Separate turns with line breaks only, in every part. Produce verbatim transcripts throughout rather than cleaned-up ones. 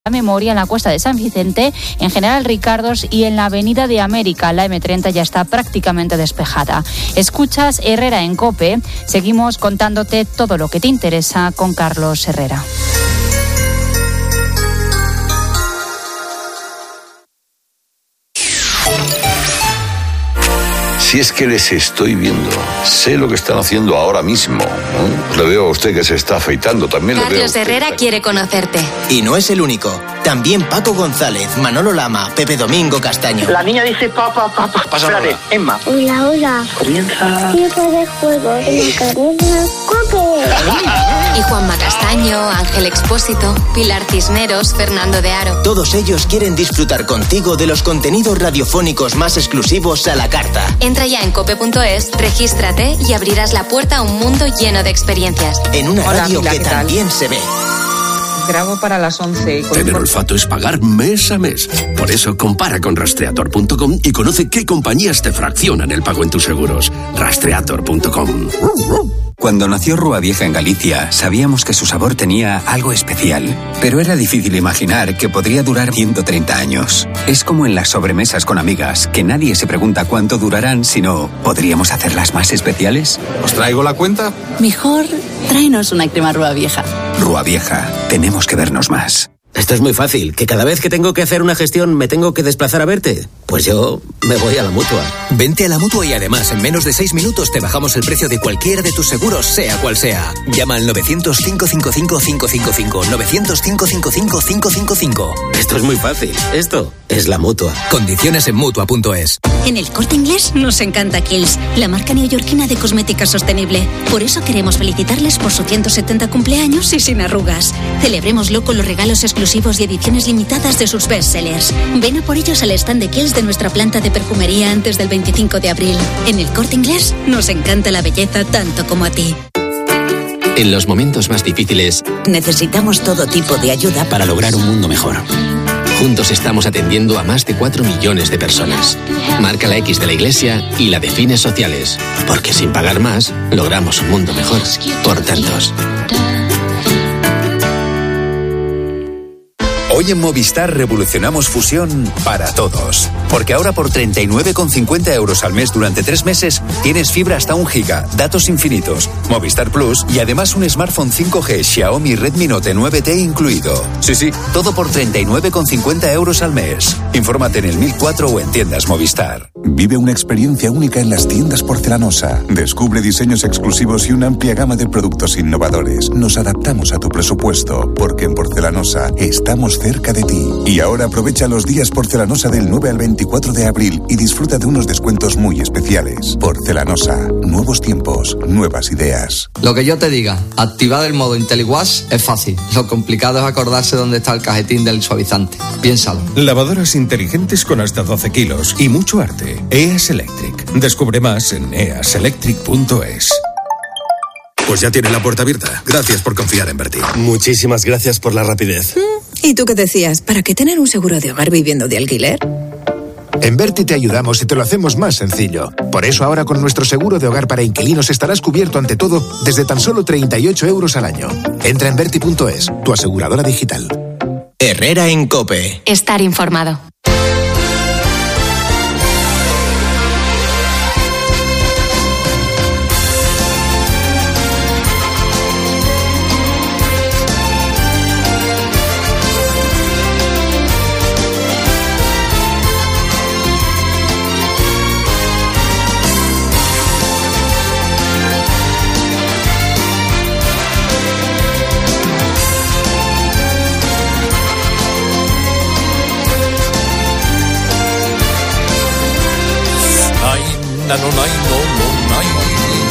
La memoria en la Cuesta de San Vicente, en General Ricardos y en la Avenida de América. La eme treinta ya está prácticamente despejada. Escuchas Herrera en COPE. Seguimos contándote todo lo que te interesa con Carlos Herrera.
Si es que les estoy viendo, sé lo que están haciendo ahora mismo. ¿eh? Le veo a usted que se está afeitando también.
Carlos Herrera
está...
quiere conocerte.
Y no es el único. También Paco González, Manolo Lama, Pepe Domingo Castaño.
La niña dice papá, papá. Espérate, Emma.
Hola, hola.
Comienza.
Tiempo de juego en la cadena COPE.
Y Juanma Castaño, Ángel Expósito, Pilar Cisneros, Fernando de Aro.
Todos ellos quieren disfrutar contigo de los contenidos radiofónicos más exclusivos a la carta.
Entra ya en cope punto es, regístrate y abrirás la puerta a un mundo lleno de experiencias.
En una
Hola,
radio
Mila,
que también se ve.
Grabo para las once.
Tener olfato es pagar mes a mes. Por eso compara con rastreator punto com y conoce qué compañías te fraccionan el pago en tus seguros. rastreator punto com.
Cuando nació Rúa Vieja en Galicia, sabíamos que su sabor tenía algo especial, pero era difícil imaginar que podría durar ciento treinta años. Es como en las sobremesas con amigas, que nadie se pregunta cuánto durarán, sino ¿podríamos hacerlas más especiales?
¿Os traigo la cuenta?
Mejor tráenos una crema Rúa Vieja.
Rúa Vieja, tenemos que vernos más.
Esto es muy fácil, que cada vez que tengo que hacer una gestión me tengo que desplazar a verte. Pues yo me voy a la Mutua.
Vente a la Mutua y además en menos de seis minutos te bajamos el precio de cualquiera de tus seguros, sea cual sea. Llama al novecientos, cinco cinco cinco, cinco cinco cinco, novecientos, cinco cinco cinco, cinco cinco cinco.
Esto es muy fácil, esto es la Mutua.
Condiciones en Mutua punto es.
En El Corte Inglés nos encanta Kiehl's, la marca neoyorquina de cosmética sostenible. Por eso queremos felicitarles por su ciento setenta cumpleaños y sin arrugas. Celebrémoslo con los regalos exclusivos y ediciones limitadas de sus bestsellers. Ven a por ellos al stand de Kiehl's de nuestra planta de perfumería antes del veinticinco de abril. En El Corte Inglés nos encanta la belleza tanto como a ti.
En los momentos más difíciles
necesitamos todo tipo de ayuda
para lograr un mundo mejor. Juntos estamos atendiendo a más de cuatro millones de personas. Marca la X de la Iglesia y la de fines sociales, porque sin pagar más, logramos un mundo mejor por tantos.
Hoy en Movistar revolucionamos Fusión para todos. Porque ahora por treinta y nueve con cincuenta euros al mes durante tres meses tienes fibra hasta un giga, datos infinitos, Movistar Plus y además un smartphone cinco G Xiaomi Redmi Note nueve T incluido. Sí, sí, todo por treinta y nueve con cincuenta euros al mes. Infórmate en el mil cuatro o en tiendas Movistar.
Vive una experiencia única en las tiendas Porcelanosa. Descubre diseños exclusivos y una amplia gama de productos innovadores. Nos adaptamos a tu presupuesto porque en Porcelanosa estamos cerca de ti. Y ahora aprovecha los días Porcelanosa del nueve al veinticuatro de abril y disfruta de unos descuentos muy especiales. Porcelanosa, nuevos tiempos, nuevas ideas.
Lo que yo te diga, activar el modo IntelliWash es fácil. Lo complicado es acordarse dónde está el cajetín del suavizante. Piénsalo.
Lavadoras inteligentes con hasta doce kilos y mucho arte. E A S Electric. Descubre más en e a s electric punto es.
Pues ya tiene la puerta abierta. Gracias por confiar en Berti.
Muchísimas gracias por la rapidez.
¿Y tú qué decías? ¿Para qué tener un seguro de hogar viviendo de alquiler?
En Berti te ayudamos y te lo hacemos más sencillo. Por eso ahora con nuestro seguro de hogar para inquilinos estarás cubierto ante todo desde tan solo treinta y ocho euros al año. Entra en Berti punto es, tu aseguradora digital.
Herrera en COPE.
Estar informado.
No, no, no, no, no.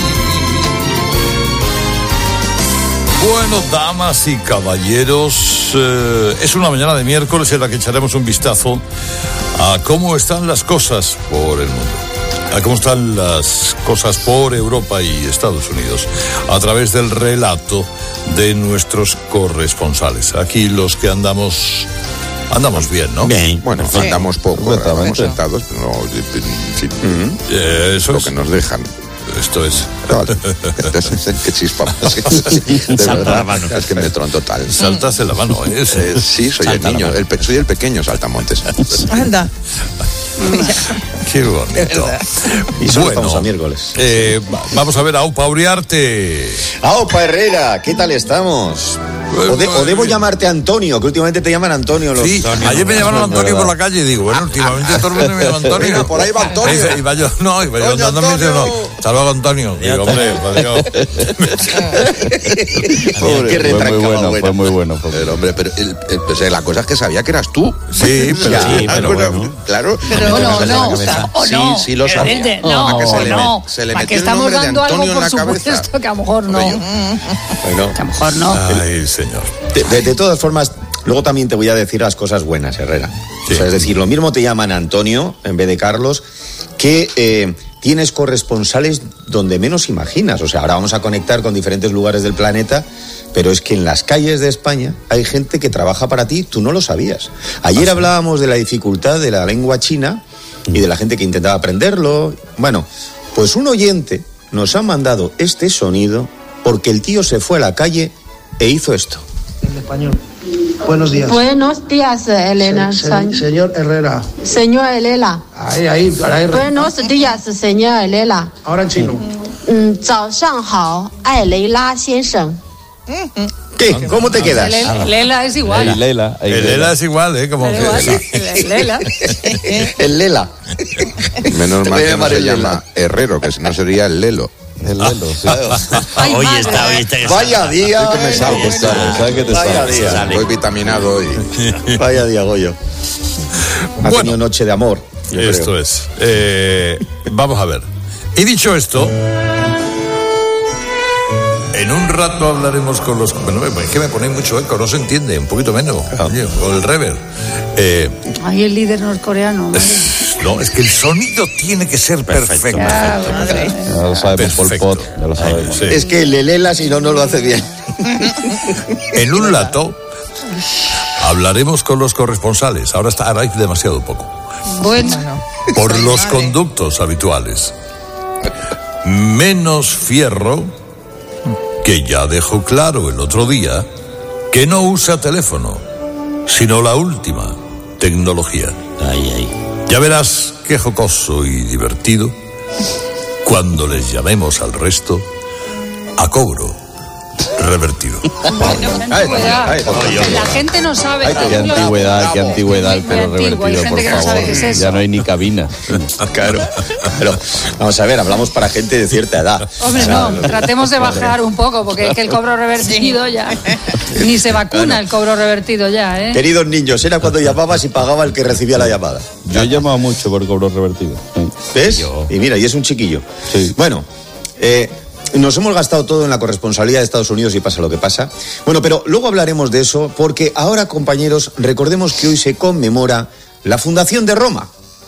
Bueno, damas y caballeros, eh, es una mañana de miércoles en la que echaremos un vistazo a cómo están las cosas por el mundo, a cómo están las cosas por Europa y Estados Unidos, a través del relato de nuestros corresponsales. Aquí los que andamos... Andamos bien, ¿no?
Bien. Bueno, sí. Andamos poco,
estamos
sentados, pero no, sí,
uh-huh. eh, eso
lo
es.
que nos dejan.
Esto es.
Qué chispa. De
Salta
verdad,
la mano.
Es que me tron total.
Saltas en la mano, ¿eh?
Eh, sí, soy
Salta
el niño.
la mano.
El, soy el pequeño saltamontes.
Anda.
Qué bonito.
Y solo estamos a miércoles.
Eh, vamos a ver a Aupa Uriarte.
Aupa Herrera, ¿qué tal estamos? O, de, o debo llamarte Antonio, que últimamente te llaman Antonio. Los...
Sí,
Antonio,
ayer me llamaron Antonio por la calle y digo, bueno, últimamente todo el mundo me llama Antonio.
Venga, por ahí va Antonio.
Dice, iba yo, no, iba yo andando y me dice, no, hasta luego Antonio. Digo, hombre, adiós.
Pobre,
Qué retrancado,
fue muy bueno,
bueno.
fue muy bueno. Fue pero, hombre, pero el, el, pues, la cosa es que sabía que eras tú.
Sí, pero,
ya,
sí, pero
bueno,
bueno.
Claro.
Pero no, no, no, o
sí,
no.
sí lo sabía.
El de- no,
que se le,
no.
se le
Para que
metió el
estamos
nombre de
dando algo
Antonio en
por
la cabeza.
supuesto que a lo mejor no.
Bueno,
Que a lo mejor no.
Ay, señor.
de, de, de todas formas, luego también te voy a decir las cosas buenas, Herrera.
Sí.
O sea, es decir, lo mismo te llaman Antonio en vez de Carlos, que eh, tienes corresponsales donde menos imaginas. O sea, ahora vamos a conectar con diferentes lugares del planeta, pero es que en las calles de España hay gente que trabaja para ti, tú no lo sabías. Ayer
¿Ah, sí?
hablábamos de la dificultad de la lengua china y de la gente que intentaba aprenderlo. Bueno, pues un oyente nos ha mandado este sonido porque el tío se fue a la calle e hizo esto.
En español. Buenos días.
Buenos días, Elena.
Se- se- señor Herrera.
Señor Elena.
Ahí, ahí, para ahí.
Buenos días, señor Elena.
Ahora en chino.
Mm, 早上好，艾雷拉先生。
¿Qué? ¿Cómo te quedas?
Lela, Lela es igual.
El Lela, el Lela es igual, ¿eh? Como
Da
que...
igual. El Lela.
El Lela.
Menos mal que no se
el
llama Herrero, que si no sería el Lelo.
El Lelo, sí.
Ay,
Hoy
madre.
está, hoy está que
Vaya día.
Es que me salgo.
te sale, ¿sabes que te
Vaya
sale?
día.
Sale.
Voy vitaminado hoy.
Vaya día, Goyo. Ha
Bueno.
tenido noche de amor. yo
Esto
creo.
es. Eh, vamos a ver. Y dicho esto, en un rato hablaremos con los... Bueno, es que me ponéis mucho eco, no se entiende, un poquito menos. Coño, con el rever. Eh,
Ay, el líder norcoreano. madre.
no, es que el sonido tiene que ser perfecto.
Ya, madre.
Ya lo sabemos, Pol
Perfecto.
Pot, ya lo sabemos.
Sí.
Es que el Lela, si no, no lo hace bien.
En un rato hablaremos con los corresponsales. Ahora está, ahora hay demasiado poco.
Bueno.
Por los conductos habituales. Menos Fierro, que ya dejó claro el otro día que no usa teléfono, sino la última tecnología.
Ay, ay.
Ya verás qué jocoso y divertido cuando les llamemos al resto a cobro revertido.
Antigüedad. La gente no sabe. por
Qué
ejemplo,
antigüedad, qué antigüedad el
Muy
pelo
antiguo, hay
revertido,
gente
por
que no sabe
favor.
qué es eso.
Ya no hay ni cabina.
Claro. Pero, vamos a ver, hablamos para gente de cierta edad.
Hombre,
O sea,
no, tratemos de bajar un poco, porque es que el cobro revertido ya. Ni se vacuna el cobro revertido ya, ¿eh?
Queridos niños, era cuando llamabas y pagaba el que recibía la llamada.
Yo he llamado mucho por cobro revertido. Sí.
¿Ves? Y mira, y es un chiquillo.
Sí.
Bueno, eh, nos hemos gastado todo en la corresponsalía de Estados Unidos y pasa lo que pasa. Bueno, pero luego hablaremos de eso porque ahora, compañeros, recordemos que hoy se conmemora la fundación de Roma.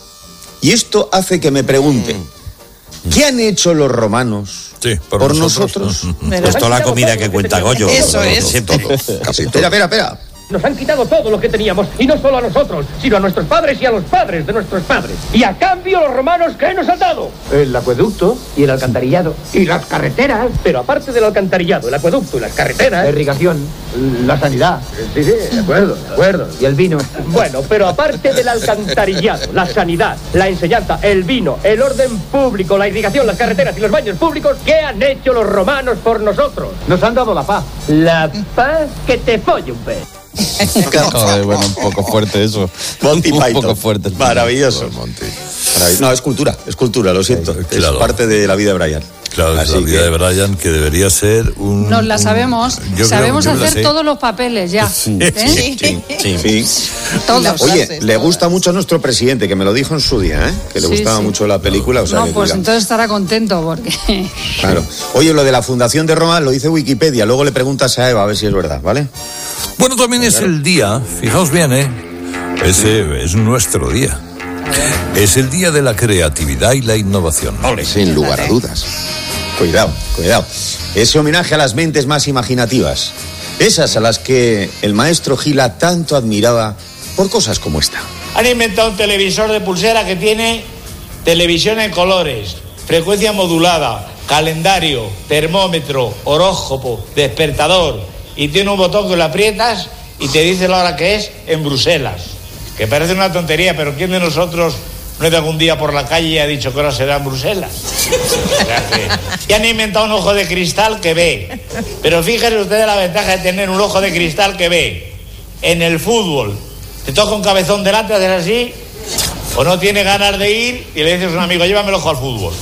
Y esto hace que me pregunten, ¿qué han hecho los romanos
Sí, por,
por
nosotros.
nosotros?
Pues toda la comida que cuenta Goyo.
Eso es.
Siempre.
Casi todo.
Espera, espera, espera.
Nos han quitado todo lo que teníamos, y no solo a nosotros, sino a nuestros padres y a los padres de nuestros padres. Y a cambio los romanos, ¿qué nos han dado? El acueducto y el alcantarillado. Y las carreteras. Pero aparte del alcantarillado, el acueducto y las carreteras... La irrigación, la sanidad. Sí, sí, de acuerdo, de acuerdo. Y el vino. Bueno, pero aparte del alcantarillado, la sanidad, la enseñanza, el vino, el orden público, la irrigación, las carreteras y los baños públicos, ¿qué han hecho los romanos por nosotros? Nos han dado la paz. La paz que te folle un pez.
Joder, bueno, un poco fuerte eso.
Monty
Un
Python.
poco fuerte. el
Maravilloso. Maravilloso. No, es cultura, es cultura, lo siento.
Claro.
Es parte de la vida de Brian.
Claro, es
Así
la vida
que-
de Brian, que debería ser un...
Nos la sabemos.
Yo creo-
Sabemos
yo me la
hacer
sé.
todos los papeles ya. ¿eh?
Sí, sí, sí.
Todos.
Oye, le gusta mucho a nuestro presidente, que me lo dijo en su día, ¿eh? Que le
Sí,
gustaba
sí.
mucho la película. O sea,
No,
que
pues
cuidado.
entonces estará contento porque...
Claro. Oye, lo de la fundación de Roma lo dice Wikipedia, luego le preguntas a Eva a ver si es verdad, ¿vale?
Bueno, también es el día, fijaos bien, ¿eh? Ese es nuestro día. Es el día de la creatividad y la innovación.
Sin lugar a dudas.
Cuidado, cuidado. Ese homenaje a las mentes más imaginativas. Esas a las que el maestro Gila tanto admiraba por cosas como esta.
Han inventado un televisor de pulsera que tiene televisión en colores, frecuencia modulada,
calendario, termómetro, horóscopo, despertador, y tiene un botón que lo aprietas y te dice la hora que es en Bruselas. Que parece una tontería, pero ¿quién de nosotros no ha ido algún día por la calle y ha dicho que ahora será en Bruselas? O sea que, y han inventado un ojo de cristal que ve. Pero fíjense ustedes la ventaja de tener un ojo de cristal que ve. En el fútbol, te toca un cabezón delante, haces así, o no tiene ganas de ir y le dices a un amigo, llévame el ojo al fútbol.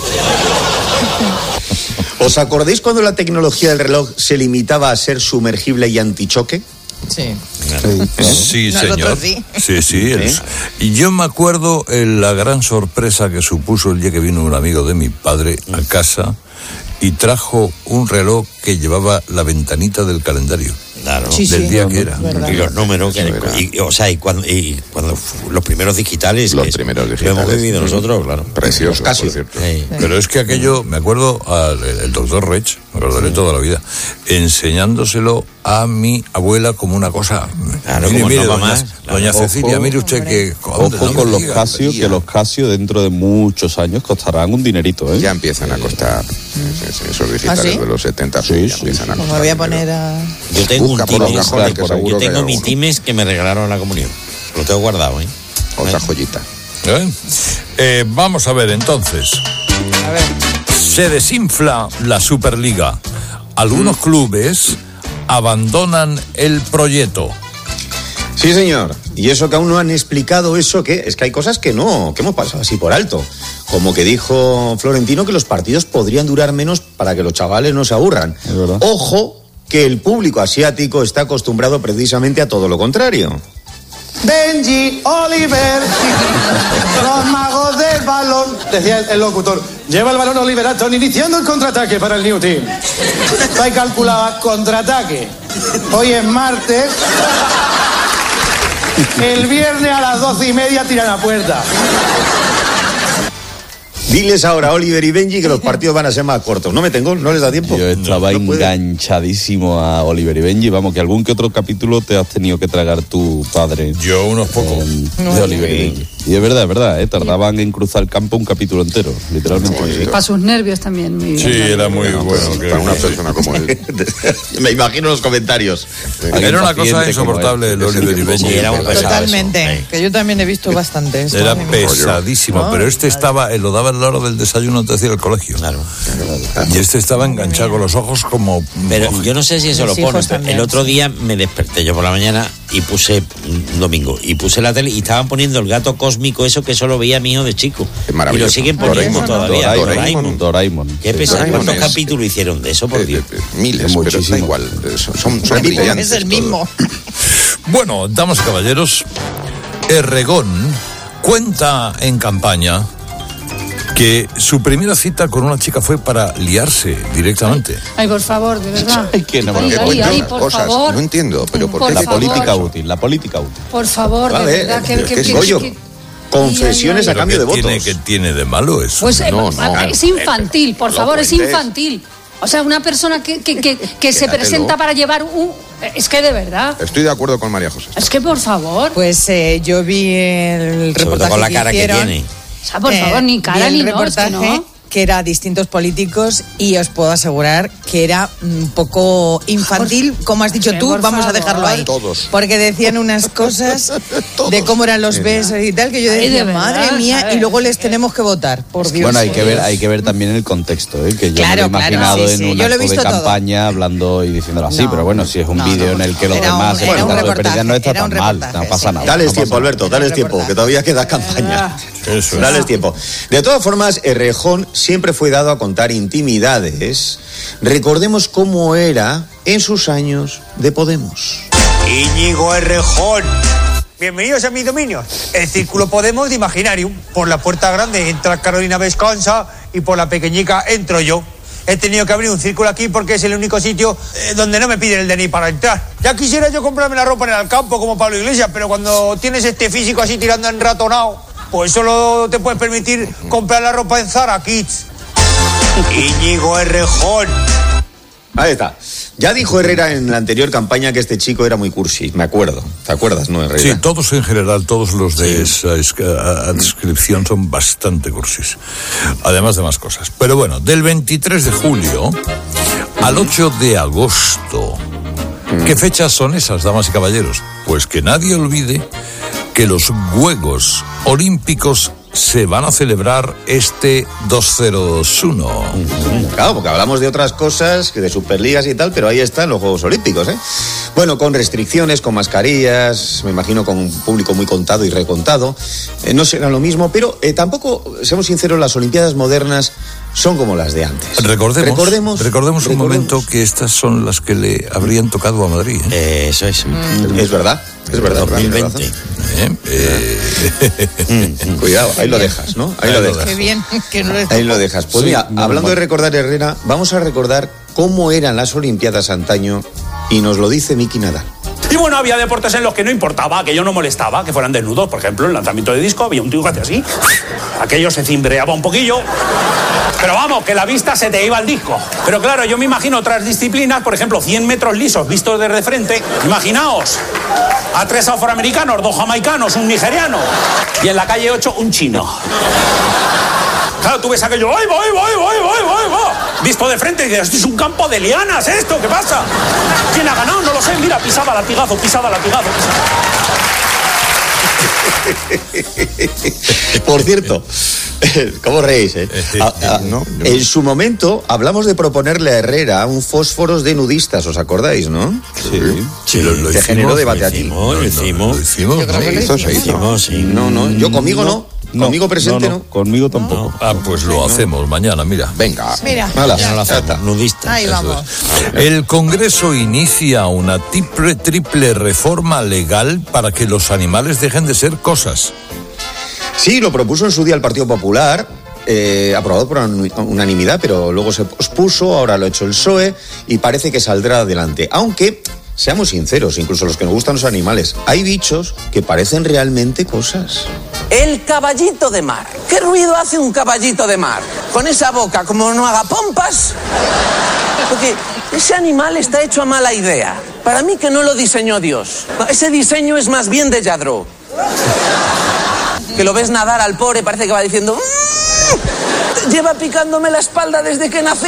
¿Os acordáis cuando la tecnología del reloj se limitaba a ser sumergible y antichoque?
Sí.
Sí, señor.
Sí,
sí. sí el, y yo me acuerdo eh, la gran sorpresa que supuso el día que vino un amigo de mi padre a casa y trajo un reloj que llevaba la ventanita del calendario.
Claro,
sí, del sí, día que era.
Y los números, que, y, o sea, y cuando, y cuando los primeros digitales,
los primeros digitales.
Lo hemos vivido nosotros, claro.
Preciosos,
casi.
por cierto.
Sí. Pero es que aquello, me acuerdo al el doctor Rech, me acordaré sí. toda la vida, enseñándoselo a mi abuela como una cosa.
Claro,
mire,
como
mire,
no
doña,
más,
claro. doña Cecilia, mire usted que.
Ojo
no
con los
diga,
Casio, que los Casio dentro de muchos años costarán un dinerito, ¿eh?
Ya empiezan a costar. Sí, sí, esos digitales
¿Ah, sí?
de los setenta
sí,
ya
sí.
empiezan a
Pues
costar.
me voy a poner a...
Yo tengo
Busca
un
por los
times,
cajones, que seguro
yo
que
tengo
hay
mi
alguno.
times que me regalaron en la comunión. Lo tengo guardado, ¿eh?
Otra
¿Eh?
joyita.
¿Eh? Eh, vamos a ver entonces.
A ver.
Se desinfla la Superliga. Algunos mm. clubes abandonan el proyecto.
Sí, señor. Y eso que aún no han explicado eso, que es que hay cosas que no, que hemos pasado así por alto. Como que dijo Florentino que los partidos podrían durar menos para que los chavales no se aburran. Ojo, que el público asiático está acostumbrado precisamente a todo lo contrario.
Benji, Oliver, los magos del balón, decía el, el locutor. Lleva el balón Oliver Atom iniciando el contraataque para el New Team. Ahí calculaba contraataque. Hoy es martes. El viernes a las doce y media tiran a puerta.
Diles ahora a Oliver y Benji que los partidos van a ser más cortos. No me tengo, no les da tiempo.
Yo estaba no, no enganchadísimo a Oliver y Benji. Vamos, que algún que otro capítulo te has tenido que tragar tu padre.
Yo unos pocos.
Eh, no, de Oliver y Benji. Y es verdad, es verdad, ¿eh? Tardaban en cruzar el campo un capítulo entero, literalmente.
Sí. Para sus nervios también. Muy
sí,
bien.
era muy bueno. bueno
para una persona como él.
Me imagino los comentarios.
Era una cosa insoportable el Oliver y Benji.
Era un
Totalmente,
eso.
que yo también he visto bastante. Esto
era pesadísimo, ¿no? Pero este estaba, lo daba en la hora del desayuno, te decía el colegio.
Claro.
Y este estaba enganchado con los ojos como...
Pero yo no sé si eso lo pone. El otro día me desperté yo por la mañana y puse, un domingo, y puse la tele y estaban poniendo el gato cósmico, eso que solo veía mi hijo de chico. Y lo siguen poniendo todavía.
Doraemon. Doraemon.
¿Qué pesar? ¿Cuántos capítulos hicieron de eso, por Dios?
Miles, pero da igual. Son, son brillantes.
Es el mismo.
Bueno, damas y caballeros, Errejón cuenta en campaña que su primera cita con una chica fue para liarse directamente.
Ay, por favor, de verdad.
Ay, que no,
ay, ay, ay, por
cosas.
favor.
No entiendo, pero ¿por,
por
qué?
La
favor.
política útil, la política útil.
Por favor,
vale,
de verdad. Que,
¿qué,
que,
qué
que,
rollo?
que,
Confesiones
ay, ay,
a cambio de votos.
Tiene, ¿Qué tiene de malo eso?
Pues
no,
eh,
no,
es infantil, por favor, es
cuentes.
infantil. O sea, una persona que, que, que, que se presenta para llevar un... Es que de verdad.
Estoy de acuerdo con María José.
Es que por favor.
Pues eh, yo vi el reportaje.
Sobre todo con la cara
que,
que
hicieron,
tiene.
O sea, por favor, ni cara
vi
ni
el
no,
reportaje
es que no.
que era distintos políticos y os puedo asegurar que era un poco infantil, por, como has dicho tú, vamos favor. a dejarlo ahí.
Todos.
Porque decían unas cosas de cómo eran los besos y tal, que yo decía, Ay, madre verdad, mía, ¿sabes? Y luego les tenemos que votar, por Dios.
Bueno, hay que ver, hay que ver también el contexto, ¿eh? Que yo
claro,
me lo he imaginado
claro, sí, sí.
en un
yo lo he
acto de
visto
campaña
todo.
hablando y diciéndolo así,
no,
pero bueno, si es un
no,
vídeo
no,
en el que los
era
demás
un,
se
era un
de pérdida, no está
era
tan mal, no pasa
sí.
nada.
Dales
no
tiempo,
pasa
Alberto,
nada.
dales tiempo, que todavía queda campaña.
Eso.
Dales tiempo. De todas formas, Errejón siempre fue dado a contar intimidades. Recordemos cómo era en sus años de Podemos.
Íñigo Errejón. Bienvenidos a mis dominios. El Círculo Podemos de Imaginarium. Por la puerta grande entra Carolina Vescanza y por la pequeñica entro yo. He tenido que abrir un círculo aquí porque es el único sitio eh, donde no me piden el D N I para entrar. Ya quisiera yo comprarme la ropa en el campo como Pablo Iglesias, pero cuando tienes este físico así tirando en ratonao, pues solo te puedes permitir comprar la ropa en Zara Kids. Íñigo Errejón.
Ahí está. Ya dijo Herrera en la anterior campaña que este chico era muy cursi, me acuerdo. ¿Te acuerdas, no, Herrera?
Sí, todos en general, todos los de sí. esa adscripción son bastante cursis. Además de más cosas. Pero bueno, del veintitrés de julio al ocho de agosto. ¿Qué fechas son esas, damas y caballeros? Pues que nadie olvide que los Juegos Olímpicos se van a celebrar este dos mil veintiuno.
Claro, porque hablamos de otras cosas, que de superligas y tal, pero ahí están los Juegos Olímpicos, ¿eh? Bueno, con restricciones, con mascarillas, me imagino con un público muy contado y recontado. Eh, no será lo mismo, pero eh, tampoco, seamos sinceros, las Olimpiadas modernas son como las de antes.
Recordemos, recordemos, recordemos un
recordemos.
momento que estas son las que le habrían tocado a Madrid, ¿eh?
Eh, eso es.
Mm. Es verdad, es verdad.
dos mil veinte.
¿Eh? Eh.
Cuidado, ahí lo dejas, ¿no? Ahí, ahí lo dejas.
Qué bien que no lo
Ahí lo dejas. Pues sí, mira, hablando de recordar, Herrera, vamos a recordar cómo eran las Olimpiadas antaño y nos lo dice Miki Nadal.
Y bueno, había deportes en los que no importaba, que yo no molestaba, que fueran desnudos. Por ejemplo, el lanzamiento de disco, había un tío que hacía así. Aquello se cimbreaba un poquillo. Pero vamos, que la vista se te iba al disco. Pero claro, yo me imagino otras disciplinas, por ejemplo, cien metros lisos vistos desde frente. Imaginaos, a tres afroamericanos, dos jamaicanos, un nigeriano. Y en la calle ocho, un chino. Claro, tú ves aquello, ¡ay, voy, voy, voy, voy, voy, voy! Visto de frente y dices, esto es un campo de lianas, ¿esto? ¿Qué pasa? ¿Quién ha ganado? No lo sé, mira, pisaba latigazo, pisaba latigazo, pisaba.
Por cierto, ¿cómo reís, eh? A, a, no, en su momento hablamos de proponerle a Herrera un fósforos de nudistas, ¿os acordáis, no?
Sí, sí, lo, lo
que
hicimos,
generó debate
lo
aquí.
Hicimos, lo hicimos, lo hicimos.
Yo creo que
¿no?
eso se hizo.
Sí.
No, no, yo conmigo no. no.
No,
conmigo presente no, no.
no. Conmigo tampoco. No. Ah, pues lo hacemos mañana, mira.
Venga.
Mira.
Mala,
ya no lo hacemos, nudista.
Ahí vamos.
El Congreso inicia una triple, triple reforma legal para que los animales dejen de ser cosas.
Sí, lo propuso en su día el Partido Popular, eh, aprobado por unanimidad, pero luego se pospuso, ahora lo ha hecho el P S O E y parece que saldrá adelante. Aunque, seamos sinceros, incluso los que nos gustan los animales, hay bichos que parecen realmente cosas.
El caballito de mar. ¿Qué ruido hace un caballito de mar? Con esa boca, como no haga pompas. Porque ese animal está hecho a mala idea. Para mí que no lo diseñó Dios. Ese diseño es más bien de Yadro. Que lo ves nadar al pobre, parece que va diciendo... Mmm, lleva picándome la espalda desde que nací.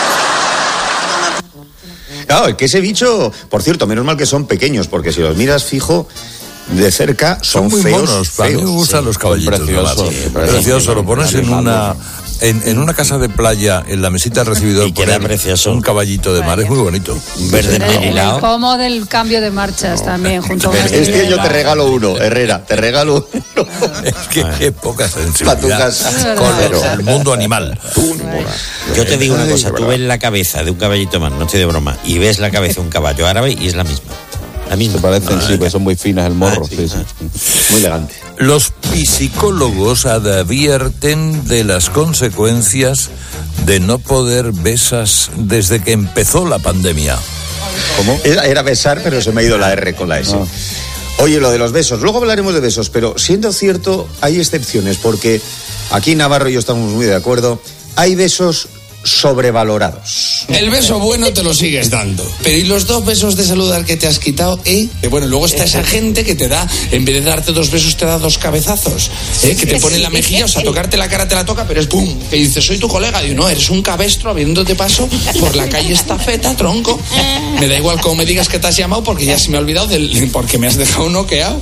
Claro, es que ese bicho, por cierto, menos mal que son pequeños, porque si los miras fijo... de cerca son,
son muy
feos,
monos.
feos.
A mí me gustan sí, los caballitos.
Precioso,
sí, precioso. Lo pones en una en, en una casa de playa, en la mesita del recibidor,
poner precioso.
Un caballito de mar es muy bonito.
Verde
el, el pomo del cambio de marchas no. también junto a
Es que yo te regalo uno, Herrera, te regalo uno.
Es que qué poca sensibilidad con el mundo animal.
Yo te digo una cosa, tú ves la cabeza de un caballito de mar, no estoy de broma, y ves la cabeza de un caballo árabe y es la misma.
A mí se parecen, sí, pues son muy finas el morro, ah, sí, sí,
sí. Muy elegante.
Los psicólogos advierten de las consecuencias de no poder besas desde que empezó la pandemia.
¿Cómo? Era, era besar, pero se me ha ido la R con la S. Ah. Oye, lo de los besos, luego hablaremos de besos, pero siendo cierto, hay excepciones, porque aquí Navarro y yo estamos muy de acuerdo, hay besos sobrevalorados.
El beso bueno te lo sigues dando, pero ¿y los dos besos de saludar que te has quitado? ¿Eh? Bueno, luego está esa gente que te da, en vez de darte dos besos, te da dos cabezazos, ¿eh? Que te pone en la mejilla, o sea, tocarte la cara te la toca, pero es pum, que dices, soy tu colega, y no, eres un cabestro abriéndote paso por la calle Estafeta, tronco. Me da igual cómo me digas que te has llamado, porque ya se me ha olvidado del, porque me has dejado noqueado.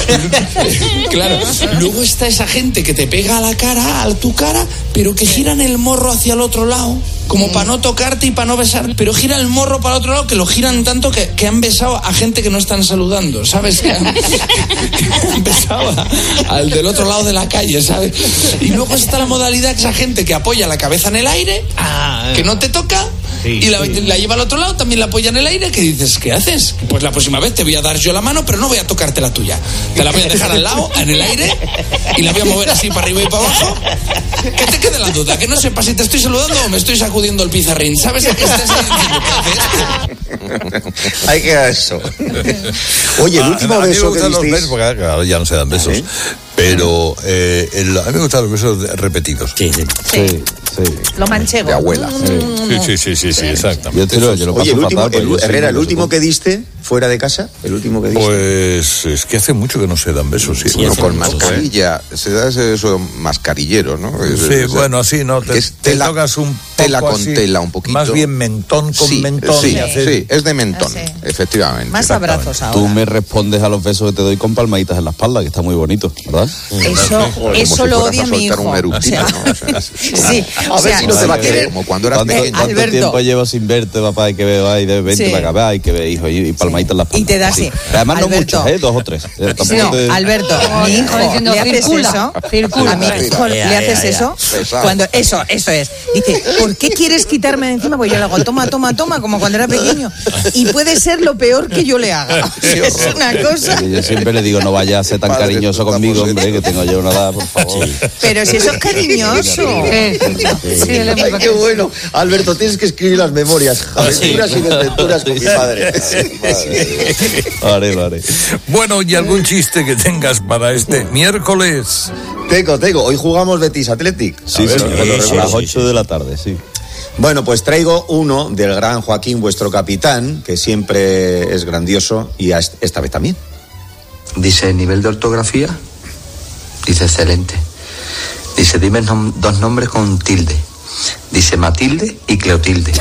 Claro, luego está esa gente que te pega a la cara, a tu cara, pero que giran el morro hacia el otro lado, como para no tocarte y para no besar, pero gira el morro para el otro lado, que lo giran tanto que, que han besado a gente que no están saludando, ¿sabes? Que han, que han besado a, al del otro lado de la calle, ¿sabes? Y luego está la modalidad que esa gente que apoya la cabeza en el aire, que no te toca, sí, y la, sí. la lleva al otro lado, también la apoya en el aire, que dices, ¿qué haces? Pues la próxima vez te voy a dar yo la mano, pero no voy a tocarte la tuya. Te la voy a dejar al lado, en el aire, y la voy a mover así para arriba y para abajo. Que te quede la duda, que no sepas si te estoy saludando o me estoy sacudiendo el pizarrín. ¿Sabes a qué estás diciendo?
Hay que dar eso. Oye, el último
a, a
beso que
los
disteis...
besos, porque claro, ya no se dan besos, ¿sí? Pero eh, el, a mí me gustan los besos repetidos.
Sí, sí.
sí.
Sí.
Lo manchego.
De abuela.
Sí, sí, sí, sí, sí, exactamente.
Yo te lo, yo lo
Oye,
paso
el último,
fatal,
el-
pues yo
Herrera,
sí,
el
no sé
último
cómo.
que diste fuera de casa, el último que diste.
Pues es que hace mucho que no se dan besos, sí.
Uno con mascarilla, se da ese- eso mascarillero, ¿no? Es-
Sí,
es-
bueno, así, ¿no? Te,
que es
te
tela-
tocas un
tela
poco
con
así,
tela un poquito.
Más bien mentón con
sí,
mentón.
Sí,
y haces-
sí, es de mentón,
Ah, sí.
efectivamente.
Más abrazos
Tú
ahora.
me respondes a los besos que te doy con palmaditas en la espalda, que está muy bonito, ¿verdad?
Eso,
Como
eso
si
lo
fueras
odia
a
mi
soltar
hijo.
un eructito,
O sea,
¿no? O sea,
sí,
A
o
ver
sea,
si no te va a
eh,
querer.
como cuando eras
¿Cuánto,
pequeño.
cuánto
Alberto.
tiempo llevas sin verte, papá? Hay que ver, ay, de vente
Sí.
para acá, hay que ver, hijo, y, y palmaditas en la espalda.
Y te da así.
Además, no
Alberto.
muchos, ¿eh? Dos o tres. Eh, tampoco
No,
te-
Alberto,
Como-
mi hijo,
como diciendo,
¿le haces
circula,
eso?
circula.
A mi hijo le
Ya,
haces
ya, ya.
eso.
Pesado.
Cuando, eso, eso es. Dice, ¿por qué quieres quitarme de encima? Pues yo le hago, toma, toma, toma, como cuando era pequeño. Y puede ser lo peor que yo le haga. Es una cosa.
Que Yo siempre le digo, no vayas a ser tan
Padre,
cariñoso
estamos
conmigo,
en-
hombre, que tengo yo una edad, por favor.
Pero si eso es cariñoso.
Sí, sí, él es muy
Ay, qué bueno. Alberto, tienes que escribir las memorias. Aventuras y desventuras con mi padre.
Lo haré, lo haré.
Bueno, ¿y algún chiste que tengas para este miércoles?
Tengo, tengo. Hoy jugamos Betis Athletic.
Sí,
A ver,
sí,
os lo
a
recuerdo.
las ocho de la tarde, sí.
Bueno, pues traigo uno del gran Joaquín, vuestro capitán, que siempre es grandioso y a- esta vez también.
Dice, nivel de ortografía. Dice, excelente. Dice, dime nom- dos nombres con tilde. Dice, Matilde y Cleotilde.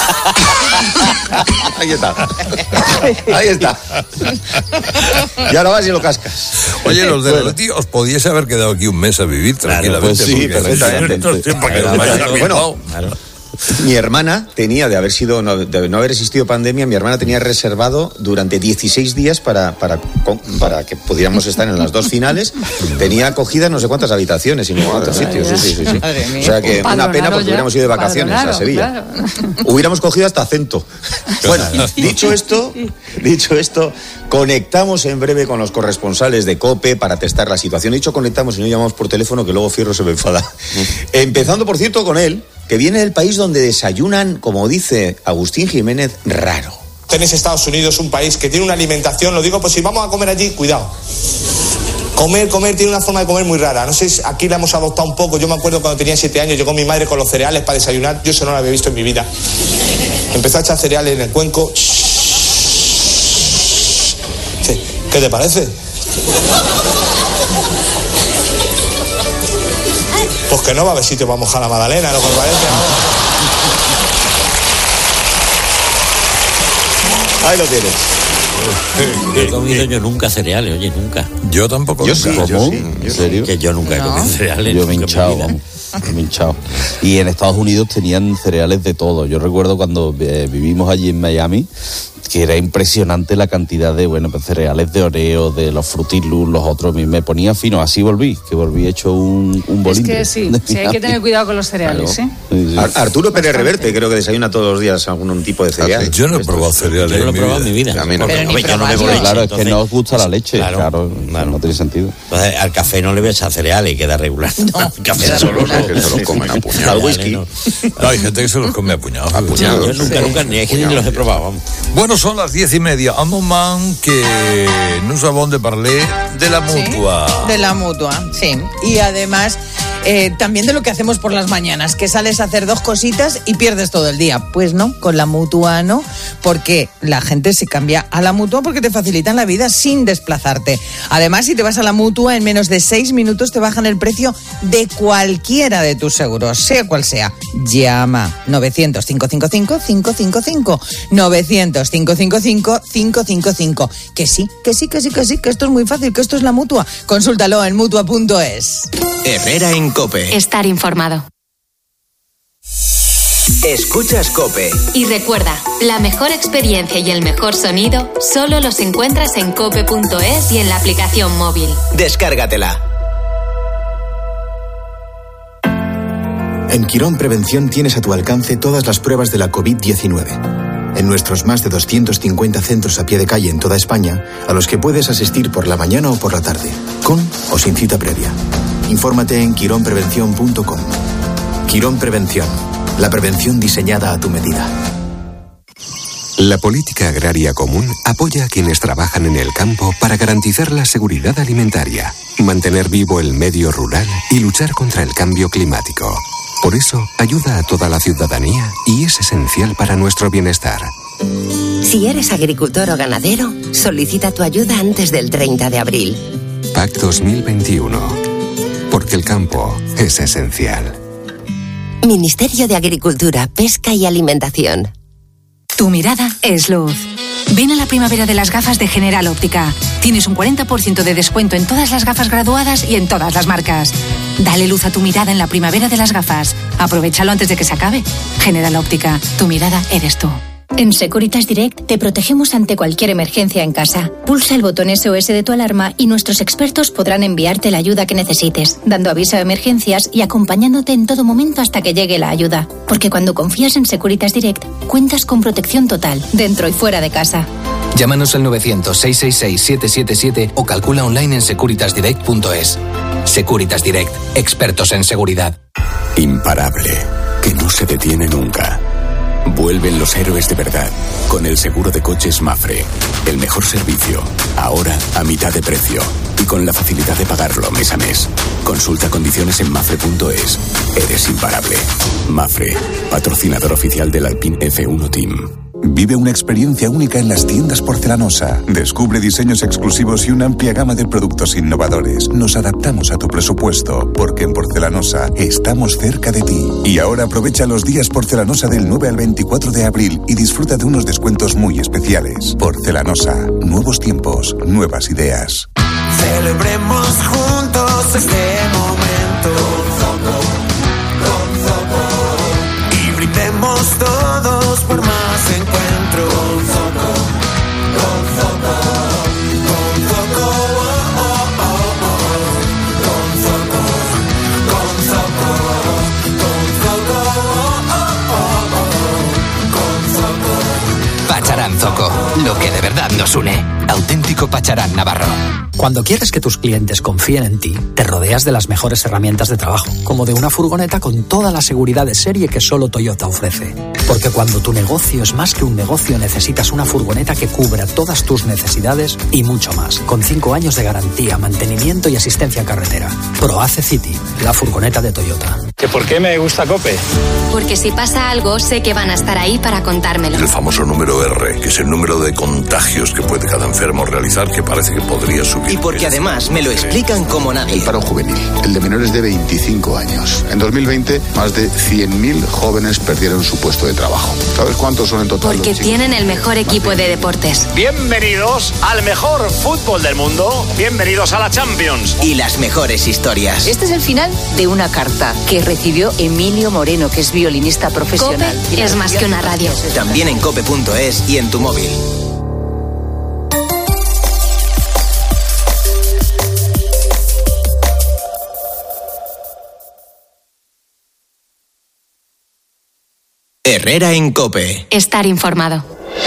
Ahí está. Ahí está. Y ahora vas y lo cascas.
Oye, los de
Bueno.
Atleti os podíais haber quedado aquí un mes a vivir tranquilamente.
pues sí,
porque
perfectamente.
estos tiempos que os vayáis a Bilbao.
Bueno, mi hermana tenía, de haber sido, no, de no haber existido pandemia, mi hermana tenía reservado durante dieciséis días para, para, con- para que pudiéramos estar en las dos finales. Tenía cogidas no sé cuántas habitaciones y no sé cuántos sitios. Sí, sí, sí, sí.
Madre mía.
O sea que una pena porque
ya.
hubiéramos ido de vacaciones a
Padronaron,
Sevilla.
claro.
Hubiéramos cogido hasta acento. Bueno, dicho esto, dicho esto, conectamos en breve con los corresponsales de COPE para testar la situación. He dicho conectamos y no llamamos por teléfono, que luego Fierro se me enfada. Empezando, por cierto, con él, que viene del país donde desayunan, como dice Agustín Jiménez, raro.
Tenéis Estados Unidos, un país que tiene una alimentación, lo digo, pues si vamos a comer allí, cuidado. Comer, comer, tiene una forma de comer muy rara. No sé si aquí la hemos adoptado un poco. Yo me acuerdo cuando tenía siete años, llegó mi madre con los cereales para desayunar. Yo eso no lo había visto en mi vida. Empezó a echar cereales en el cuenco. Dice, ¿qué te parece? Pues que no va a haber sitio para mojar la magdalena, lo que me parece.
Ahí lo tienes.
No he comido yo nunca cereales, oye, nunca.
Yo tampoco.
Yo
nunca.
sí, yo ¿Cómo? sí, ¿En serio?
Que yo nunca he comido cereales.
Yo me he
nunca en mi
hinchado,
vida.
vamos. Me he hinchado. Y en Estados Unidos tenían cereales de todo. Yo recuerdo cuando eh, vivimos allí en Miami, que era impresionante la cantidad de, bueno, pues cereales de Oreo, de los Fruity Loops, los otros. Me ponía fino, así volví, que volví hecho un, un
Es
bolín.
que sí, sí, hay que tener cuidado con los cereales, ¿eh?
Ar- Arturo Pérez Reverte, creo que desayuna todos los días algún tipo de cereal.
Yo no he probado cereales.
Yo no lo he probado en mi vida.
A mí no.
Porque,
Pero ni
hombre, yo no bebo
probarlo.
leche,
Claro, es que
entonces-
no os gusta la leche,
Claro,
claro,
claro.
no tiene sentido.
Entonces, al café no le voy a echar cereales y queda regular. El café solo no.
Que se los comen a puñados.
Al whisky.
No.
No, hay gente que se los come a puñados.
Yo nunca, nunca, ni es que ni los he probado, vamos.
Bueno, son las diez y media. Un moment que nous avons de parler de la mutua.
De la mutua, sí. Y además, eh, también de lo que hacemos por las mañanas, que sales a hacer dos cositas y pierdes todo el día. Pues no, con la mutua no, porque la gente se cambia a la mutua porque te facilitan la vida sin desplazarte. Además, si te vas a la mutua, en menos de seis minutos te bajan el precio de cualquiera de tus seguros, sea cual sea. Llama novecientos, cinco cinco cinco, cinco cinco cinco, novecientos, cinco cinco cinco, cinco cinco cinco. Que sí, que sí, que sí, que sí, que esto es muy fácil, que esto es la mutua. Consúltalo en mutua punto es.
Herrera en COPE.
Estar informado.
Escuchas COPE.
Y recuerda, la mejor experiencia y el mejor sonido solo los encuentras en cope punto es y en la aplicación móvil.
Descárgatela.
En Quirón Prevención tienes a tu alcance todas las pruebas de la covid diecinueve. En nuestros más de doscientos cincuenta centros a pie de calle en toda España, a los que puedes asistir por la mañana o por la tarde, con o sin cita previa. Infórmate en quirón prevención punto com. Quirón Prevención, la prevención diseñada a tu medida.
La política agraria común apoya a quienes trabajan en el campo para garantizar la seguridad alimentaria, mantener vivo el medio rural y luchar contra el cambio climático. Por eso, ayuda a toda la ciudadanía y es esencial para nuestro bienestar.
Si eres agricultor o ganadero, solicita tu ayuda antes del treinta de abril.
P A C dos mil veintiuno. Porque el campo es esencial.
Ministerio de Agricultura, Pesca y Alimentación.
Tu mirada es luz. Ven a la primavera de las gafas de General Óptica. Tienes un cuarenta por ciento de descuento en todas las gafas graduadas y en todas las marcas. Dale luz a tu mirada en la primavera de las gafas. Aprovechalo antes de que se acabe. General Óptica, tu mirada eres tú.
En Securitas Direct te protegemos ante cualquier emergencia en casa. Pulsa el botón S O S de tu alarma y nuestros expertos podrán enviarte la ayuda que necesites, dando aviso a emergencias y acompañándote en todo momento hasta que llegue la ayuda. Porque cuando confías en Securitas Direct, cuentas con protección total, dentro y fuera de casa.
Llámanos al novecientos, seiscientos sesenta y seis, siete siete siete o calcula online en securitas direct punto es. Securitas Direct, expertos en seguridad.
Imparable, que no se detiene nunca. Vuelven los héroes de verdad con el seguro de coches Mapfre. El mejor servicio, ahora a mitad de precio y con la facilidad de pagarlo mes a mes. Consulta condiciones en mapfre punto es. Eres imparable. Mapfre, patrocinador oficial del Alpine F uno Team.
Vive una experiencia única en las tiendas Porcelanosa. Descubre diseños exclusivos y una amplia gama de productos innovadores. Nos adaptamos a tu presupuesto, porque en Porcelanosa estamos cerca de ti. Y ahora aprovecha los días Porcelanosa del nueve al veinticuatro de abril y disfruta de unos descuentos muy especiales. Porcelanosa, nuevos tiempos, nuevas ideas.
Celebremos juntos este momento. Con Zoco. Y brindemos todos por más encuentros. Con Zoco. Con Zoco. Con Zoco. Oh, oh, oh, oh. Con Zoco. Con Zoco. Con Zoco. Oh, oh, oh, oh. Con Zoco.
Pacharán Zoco, lo que de verdad nos une. Auténtico Pacharán Navarro.
Cuando quieres que tus clientes confíen en ti, te rodeas de las mejores herramientas de trabajo, como de una furgoneta con toda la seguridad de serie que solo Toyota ofrece. Porque cuando tu negocio es más que un negocio, necesitas una furgoneta que cubra todas tus necesidades y mucho más, con cinco años de garantía, mantenimiento y asistencia en carretera. ProAce City, la furgoneta de Toyota.
¿Que por qué me gusta COPE?
Porque si pasa algo, sé que van a estar ahí para contármelo.
El famoso número R, que es el número de contagios que puede cada enfermo realizar, que parece que podría subir.
Y porque además me lo explican como nadie.
El paro juvenil, el de menores de veinticinco años. En dos mil veinte, más de cien mil jóvenes perdieron su puesto de trabajo. ¿Sabes cuántos son en total?
Porque tienen el mejor equipo de deportes.
Bienvenidos al mejor fútbol del mundo. Bienvenidos a la Champions.
Y las mejores historias.
Este es el final de una carta que recibió Emilio Moreno, que es violinista profesional.
COPE es más que una radio.
También en cope punto es y en tu móvil. Herrera en COPE.
Estar informado.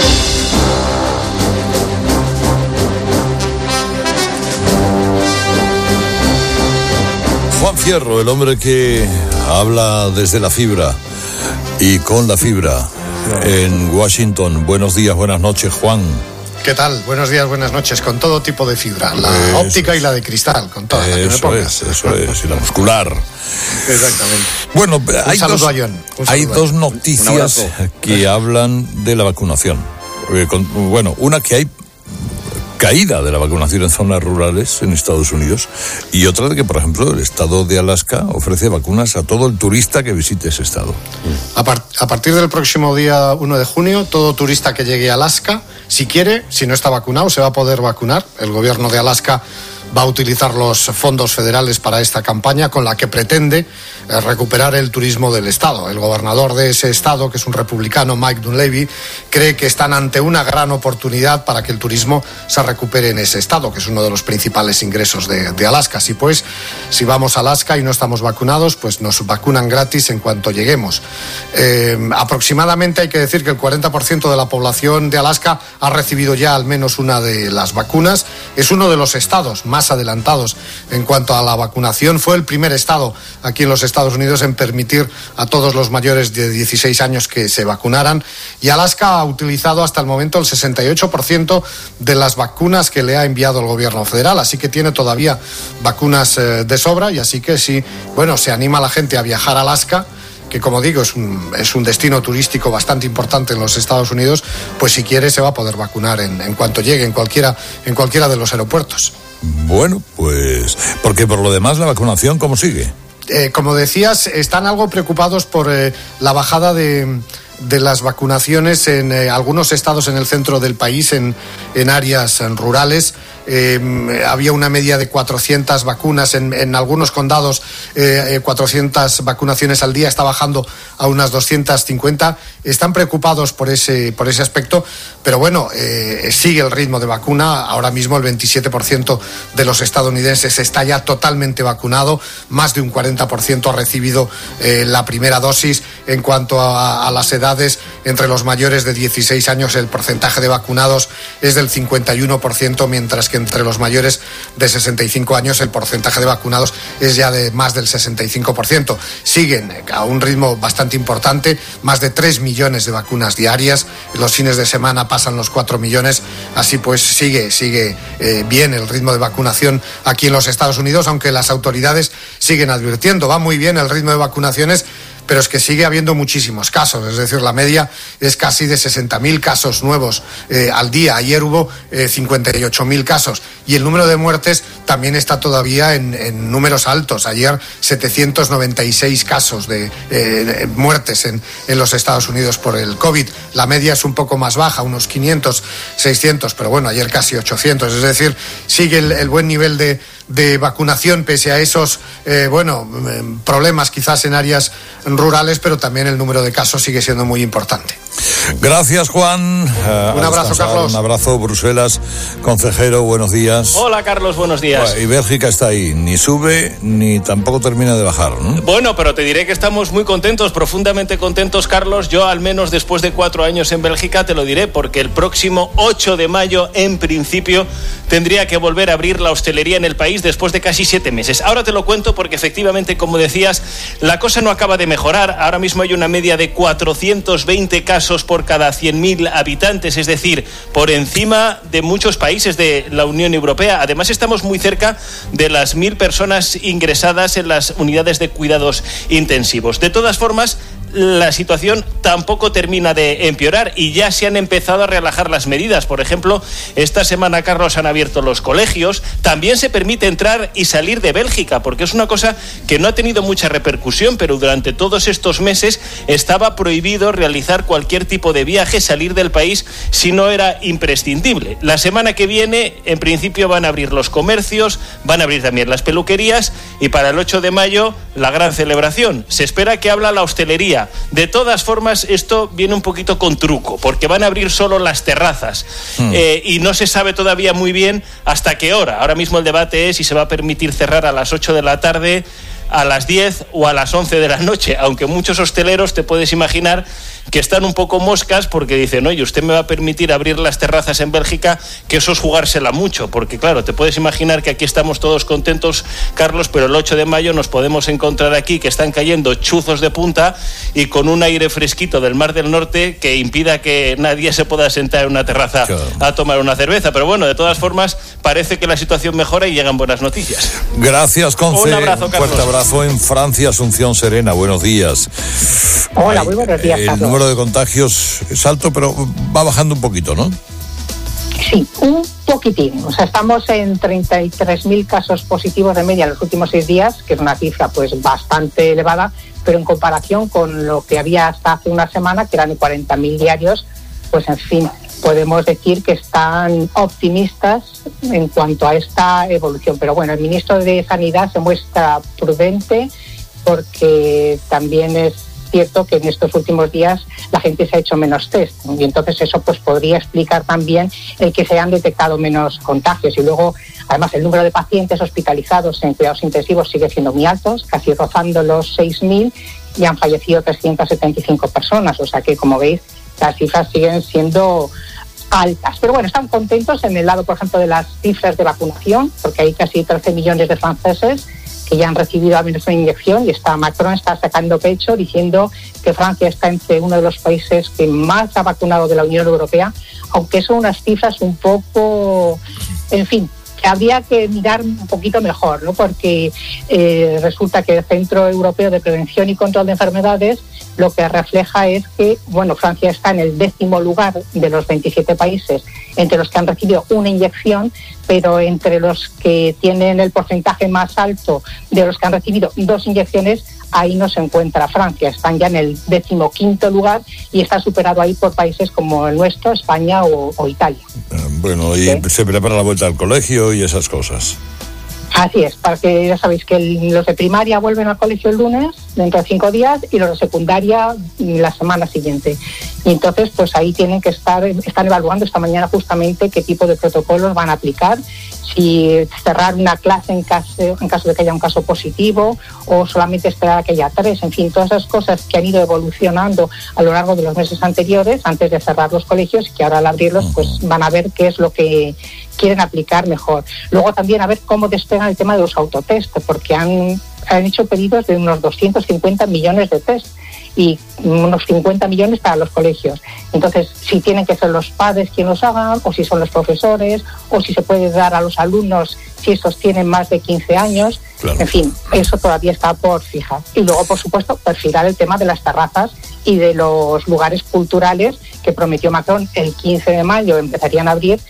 Juan Fierro, el hombre que habla desde la fibra y con la fibra en Washington. Buenos días, buenas noches, Juan.
¿Qué tal? Buenos días, buenas noches. Con todo tipo de fibra, la eso óptica es. Y la de cristal, con todas.
Eso es, eso es, y la muscular.
Exactamente.
Bueno, hay dos,
a John.
hay dos noticias que hablan de la vacunación. Bueno, una que hay caída de la vacunación en zonas rurales en Estados Unidos y otra de que, por ejemplo, el estado de Alaska ofrece vacunas a todo el turista que visite ese estado.
A, par- a partir del próximo día uno de junio, todo turista que llegue a Alaska, si quiere, si no está vacunado, se va a poder vacunar. El gobierno de Alaska va a utilizar los fondos federales para esta campaña con la que pretende eh, recuperar el turismo del estado. El gobernador de ese estado, que es un republicano, Mike Dunleavy, cree que están ante una gran oportunidad para que el turismo se recupere en ese estado, que es uno de los principales ingresos de, de Alaska. Así pues, si vamos a Alaska y no estamos vacunados, pues nos vacunan gratis en cuanto lleguemos. Eh, aproximadamente hay que decir que el cuarenta por ciento de la población de Alaska ha recibido ya al menos una de las vacunas. Es uno de los estados más adelantados en cuanto a la vacunación. Fue el primer estado aquí en los Estados Unidos en permitir a todos los mayores de dieciséis años que se vacunaran, y Alaska ha utilizado hasta el momento el sesenta y ocho por ciento de las vacunas que le ha enviado el gobierno federal, así que tiene todavía vacunas eh, de sobra, y así que sí, bueno, se anima a la gente a viajar a Alaska que como digo es un, es un destino turístico bastante importante en los Estados Unidos, pues si quiere se va a poder vacunar en, en cuanto llegue en cualquiera, en cualquiera de los aeropuertos.
Bueno, pues, porque por lo demás la vacunación, ¿cómo sigue?
Eh, como decías, están algo preocupados por eh, la bajada de... de las vacunaciones en eh, algunos estados en el centro del país, en, en áreas en rurales. Eh, había una media de cuatrocientas vacunas en, en algunos condados, eh, cuatrocientas vacunaciones al día, está bajando a unas doscientas cincuenta. Están preocupados por ese, por ese aspecto, pero bueno, eh, sigue el ritmo de vacuna. Ahora mismo el veintisiete por ciento de los estadounidenses está ya totalmente vacunado, más de un cuarenta por ciento ha recibido eh, la primera dosis. En cuanto a, a las edades, entre los mayores de dieciséis años el porcentaje de vacunados es del cincuenta y uno por ciento, mientras que entre los mayores de sesenta y cinco años el porcentaje de vacunados es ya de más del sesenta y cinco por ciento. Siguen a un ritmo bastante importante, más de tres millones de vacunas diarias, los fines de semana pasan los cuatro millones, así pues sigue, sigue eh, bien el ritmo de vacunación aquí en los Estados Unidos, aunque las autoridades siguen advirtiendo, va muy bien el ritmo de vacunaciones, pero es que sigue habiendo muchísimos casos, es decir, la media es casi de sesenta mil casos nuevos eh, al día. Ayer hubo eh, cincuenta y ocho mil casos y el número de muertes también está todavía en, en números altos. Ayer setecientos noventa y seis casos de eh, muertes en, en los Estados Unidos por el COVID. La media es un poco más baja, unos quinientos, seiscientos, pero bueno, ayer casi ochocientos, es decir, sigue el, el buen nivel de de vacunación pese a esos eh, bueno problemas quizás en áreas rurales, pero también el número de casos sigue siendo muy importante.
Gracias, Juan. Uh,
un abrazo, Carlos.
Un abrazo, Bruselas. Consejero, buenos días.
Hola, Carlos, buenos días.
Y Bélgica está ahí, ni sube ni tampoco termina de bajar, ¿no?
Bueno, pero te diré que estamos muy contentos, profundamente contentos, Carlos. Yo, al menos después de cuatro años en Bélgica, te lo diré, porque el próximo ocho de mayo, en principio, tendría que volver a abrir la hostelería en el país después de casi siete meses. Ahora te lo cuento porque efectivamente, como decías, la cosa no acaba de mejorar. Ahora mismo hay una media de cuatrocientos veinte casos por cada cien mil habitantes, es decir, por encima de muchos países de la Unión Europea. Además, estamos muy cerca de las mil personas ingresadas en las unidades de cuidados intensivos. De todas formas, la situación tampoco termina de empeorar y ya se han empezado a relajar las medidas. Por ejemplo, esta semana, Carlos, han abierto los colegios. También se permite entrar y salir de Bélgica, porque es una cosa que no ha tenido mucha repercusión, pero durante todos estos meses estaba prohibido realizar cualquier tipo de viaje, salir del país si no era imprescindible. La semana que viene, en principio, van a abrir los comercios, van a abrir también las peluquerías y para el ocho de mayo, la gran celebración. Se espera que abra la hostelería. De todas formas, esto viene un poquito con truco, porque van a abrir solo las terrazas mm. eh, y no se sabe todavía muy bien hasta qué hora. Ahora mismo el debate es si se va a permitir cerrar a las ocho de la tarde, a las diez o a las once de la noche, aunque muchos hosteleros, te puedes imaginar, que están un poco moscas porque dicen, oye, usted me va a permitir abrir las terrazas en Bélgica, que eso es jugársela mucho, porque claro, te puedes imaginar que aquí estamos todos contentos, Carlos, pero el ocho de mayo nos podemos encontrar aquí que están cayendo chuzos de punta y con un aire fresquito del Mar del Norte que impida que nadie se pueda sentar en una terraza claro. a tomar una cerveza, pero bueno, de todas formas, parece que la situación mejora y llegan buenas noticias.
Gracias, Conce.
Un abrazo, Carlos.
Fuerte abrazo en Francia, Asunción Serena, buenos días.
Hola, muy buenos días, Carlos.
El número de contagios es alto, pero va bajando un poquito, ¿no?
Sí, un poquitín. O sea, estamos en treinta y tres mil casos positivos de media en los últimos seis días, que es una cifra pues bastante elevada, pero en comparación con lo que había hasta hace una semana, que eran cuarenta mil diarios, pues en fin, podemos decir que están optimistas en cuanto a esta evolución. Pero bueno, el ministro de Sanidad se muestra prudente porque también es cierto que en estos últimos días la gente se ha hecho menos test y entonces eso pues podría explicar también el que se han detectado menos contagios. Y luego, además, el número de pacientes hospitalizados en cuidados intensivos sigue siendo muy alto, casi rozando los seis mil, y han fallecido trescientas setenta y cinco personas. O sea que, como veis, las cifras siguen siendo altas. Pero bueno, están contentos en el lado, por ejemplo, de las cifras de vacunación, porque hay casi trece millones de franceses que ya han recibido al menos una inyección, y está Macron está sacando pecho diciendo que Francia está entre uno de los países que más ha vacunado de la Unión Europea, aunque son unas cifras un poco, en fin, que habría que mirar un poquito mejor, ¿no? Porque eh, resulta que el Centro Europeo de Prevención y Control de Enfermedades lo que refleja es que, bueno, Francia está en el décimo lugar de los veintisiete países entre los que han recibido una inyección, pero entre los que tienen el porcentaje más alto de los que han recibido dos inyecciones, ahí no se encuentra Francia. Están ya en el decimoquinto lugar y está superado ahí por países como el nuestro, España o, o Italia.
Bueno, y ¿sí? Se prepara la vuelta al colegio y esas cosas.
Así es, para que ya sabéis que el, los de primaria vuelven al colegio el lunes, dentro de cinco días, y los de secundaria la semana siguiente. Y entonces, pues ahí tienen que estar, están evaluando esta mañana justamente qué tipo de protocolos van a aplicar, si cerrar una clase en caso, en caso de que haya un caso positivo, o solamente esperar a que haya tres. En fin, todas esas cosas que han ido evolucionando a lo largo de los meses anteriores, antes de cerrar los colegios, que ahora al abrirlos, pues van a ver qué es lo que quieren aplicar mejor. Luego también a ver cómo despegan el tema de los autotest, porque han, han hecho pedidos de unos doscientos cincuenta millones de test y unos cincuenta millones para los colegios. Entonces, si tienen que ser los padres quienes los hagan, o si son los profesores, o si se puede dar a los alumnos si estos tienen más de quince años. Claro. En fin, eso todavía está por fijar. Y luego, por supuesto, perfilar el tema de las terrazas y de los lugares culturales que prometió Macron el quince de mayo empezarían a abrir,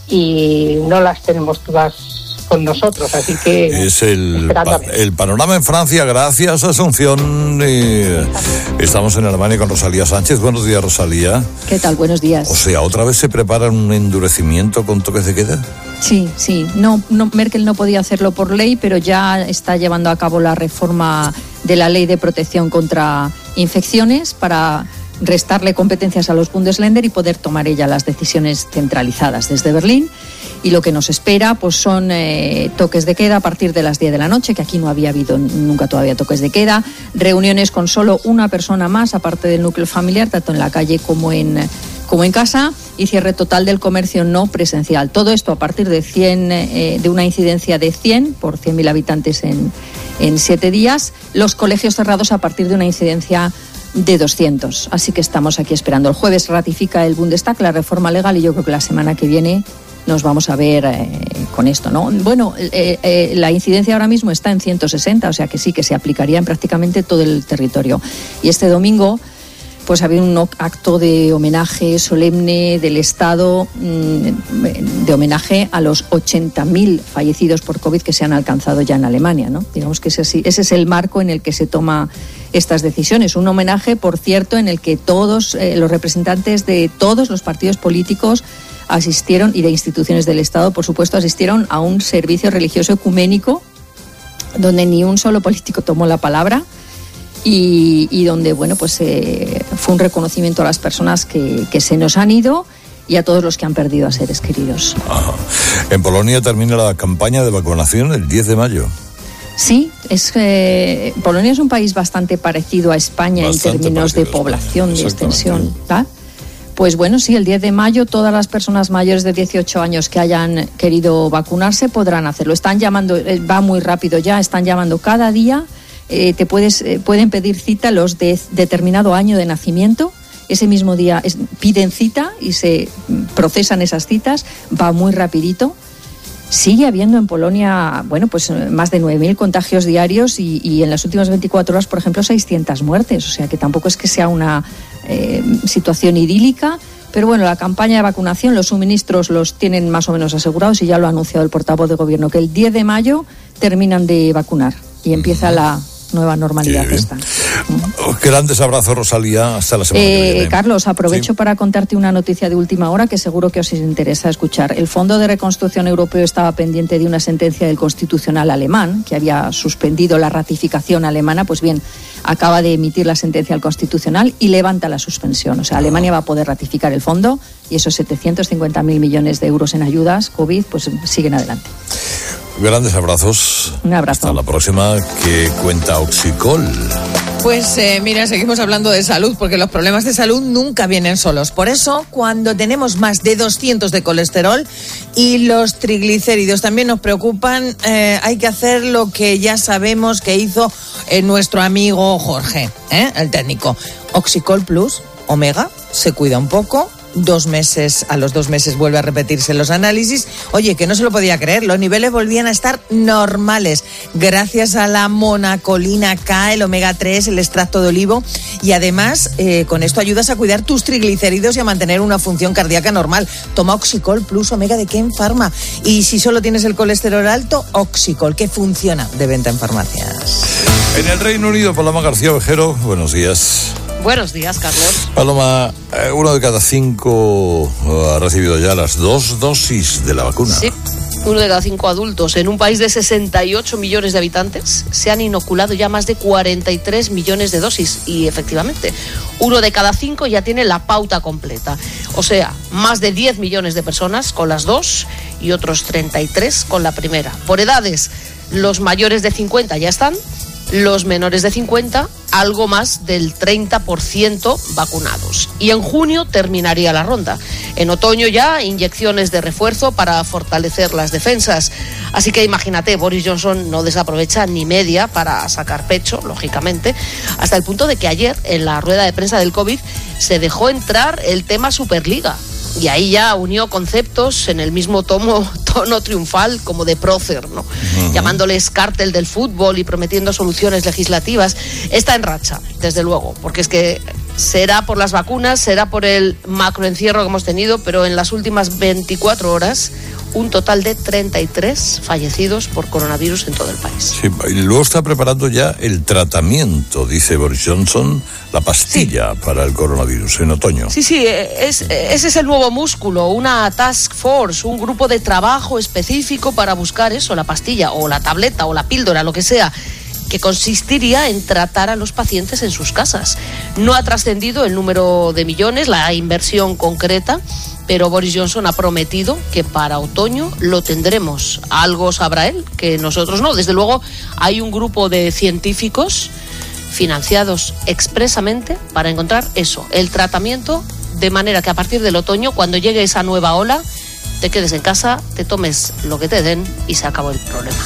y no las tenemos todas con nosotros, así que
es el, pa- el panorama en Francia. Gracias, Asunción. Y estamos en Alemania con Rosalía Sánchez. Buenos días, Rosalía.
¿Qué tal? Buenos días.
O sea, ¿otra vez se prepara un endurecimiento con toques de queda?
Sí, sí. No, no, Merkel no podía hacerlo por ley, pero ya está llevando a cabo la reforma de la ley de protección contra infecciones para restarle competencias a los Bundesländer y poder tomar ella las decisiones centralizadas desde Berlín. Y lo que nos espera pues son eh, toques de queda a partir de las diez de la noche, que aquí no había habido nunca todavía toques de queda, reuniones con solo una persona más, aparte del núcleo familiar, tanto en la calle como en, como en casa, y cierre total del comercio no presencial. Todo esto a partir de cien, eh, de una incidencia de cien por cien mil habitantes en, en siete días. Los colegios cerrados a partir de una incidencia de doscientos. Así que estamos aquí esperando. El jueves ratifica el Bundestag la reforma legal y yo creo que la semana que viene nos vamos a ver eh, con esto, ¿no? Bueno, eh, eh, la incidencia ahora mismo está en ciento sesenta, o sea que sí, que se aplicaría en prácticamente todo el territorio. Y este domingo pues había un acto de homenaje solemne del Estado, de homenaje a los ochenta mil fallecidos por COVID que se han alcanzado ya en Alemania, ¿no? Digamos que ese, ese es el marco en el que se toma estas decisiones. Un homenaje, por cierto, en el que todos eh, los representantes de todos los partidos políticos asistieron, y de instituciones del Estado, por supuesto, asistieron a un servicio religioso ecuménico donde ni un solo político tomó la palabra. Y, y donde, bueno, pues eh, fue un reconocimiento a las personas que, que se nos han ido y a todos los que han perdido a seres queridos.
Ajá. En Polonia termina la campaña de vacunación el diez de mayo.
Sí, es eh, Polonia es un país bastante parecido a España bastante en términos de población, de extensión, ¿verdad? Pues bueno, sí, el diez de mayo todas las personas mayores de dieciocho años que hayan querido vacunarse podrán hacerlo. Están llamando, va muy rápido ya, están llamando cada día. Eh, te puedes eh, pueden pedir cita los de determinado año de nacimiento. Ese mismo día es, piden cita y se procesan esas citas. Va muy rapidito. Sigue habiendo en Polonia, bueno, pues más de nueve mil contagios diarios y, y en las últimas veinticuatro horas, por ejemplo, seiscientas muertes. O sea que tampoco es que sea una eh, situación idílica. Pero bueno, la campaña de vacunación, los suministros los tienen más o menos asegurados y ya lo ha anunciado el portavoz de gobierno, que el diez de mayo terminan de vacunar y empieza la nueva normalidad esta.
Grandes abrazos, Rosalía, hasta la semana
eh,
que viene.
Carlos, aprovecho
sí.
para contarte una noticia de última hora que seguro que os interesa escuchar. El Fondo de Reconstrucción Europeo estaba pendiente de una sentencia del Constitucional alemán que había suspendido la ratificación alemana. Pues bien, acaba de emitir la sentencia al Constitucional y levanta la suspensión. O sea, Alemania va a poder ratificar el fondo y esos setecientos cincuenta mil millones de euros en ayudas COVID pues siguen adelante.
Grandes abrazos.
Un abrazo.
Hasta la próxima. ¿Qué cuenta Oxicol?
Pues eh, mira, seguimos hablando de salud, porque los problemas de salud nunca vienen solos. Por eso, cuando tenemos más de doscientos de colesterol y los triglicéridos también nos preocupan, eh, hay que hacer lo que ya sabemos que hizo eh, nuestro amigo Jorge, ¿eh? el técnico. Oxicol Plus, Omega, se cuida un poco, dos meses, a los dos meses vuelve a repetirse los análisis. Oye, que no se lo podía creer, los niveles volvían a estar normales gracias a la monacolina K, el omega tres, el extracto de olivo, y además eh, con esto ayudas a cuidar tus triglicéridos y a mantener una función cardíaca normal. Toma Oxicol Plus Omega de Ken Pharma, y si solo tienes el colesterol alto, Oxicol, que funciona, de venta en farmacias.
En el Reino Unido, Paloma García Ovejero, buenos días.
Buenos días, Carlos.
Paloma, eh, uno de cada cinco ha recibido ya las dos dosis de la vacuna.
Sí, uno de cada cinco adultos en un país de sesenta y ocho millones de habitantes se han inoculado ya más de cuarenta y tres millones de dosis. Y efectivamente, uno de cada cinco ya tiene la pauta completa. O sea, más de diez millones de personas con las dos y otros treinta y tres con la primera. Por edades, los mayores de cincuenta ya están. Los menores de cincuenta, algo más del treinta por ciento vacunados. Y en junio terminaría la ronda. En otoño ya, inyecciones de refuerzo para fortalecer las defensas. Así que imagínate, Boris Johnson no desaprovecha ni media para sacar pecho, lógicamente, hasta el punto de que ayer, en la rueda de prensa del COVID, se dejó entrar el tema Superliga. Y ahí ya unió conceptos en el mismo tomo, tono triunfal como de prócer, ¿no? Uh-huh. Llamándoles cártel del fútbol y prometiendo soluciones legislativas. Está en racha, desde luego, porque es que será por las vacunas, será por el macroencierro que hemos tenido, pero en las últimas veinticuatro horas, un total de treinta y tres fallecidos por coronavirus en todo el país.
Sí, y luego está preparando ya el tratamiento, dice Boris Johnson, la pastilla sí. para el coronavirus en otoño.
Sí, sí, es, ese es el nuevo músculo, una task force, un grupo de trabajo específico para buscar eso, la pastilla o la tableta o la píldora, lo que sea, que consistiría en tratar a los pacientes en sus casas. No ha trascendido el número de millones, la inversión concreta, pero Boris Johnson ha prometido que para otoño lo tendremos. Algo sabrá él, que nosotros no. Desde luego hay un grupo de científicos financiados expresamente para encontrar eso, el tratamiento, de manera que a partir del otoño, cuando llegue esa nueva ola, te quedes en casa, te tomes lo que te den y se acabó el problema.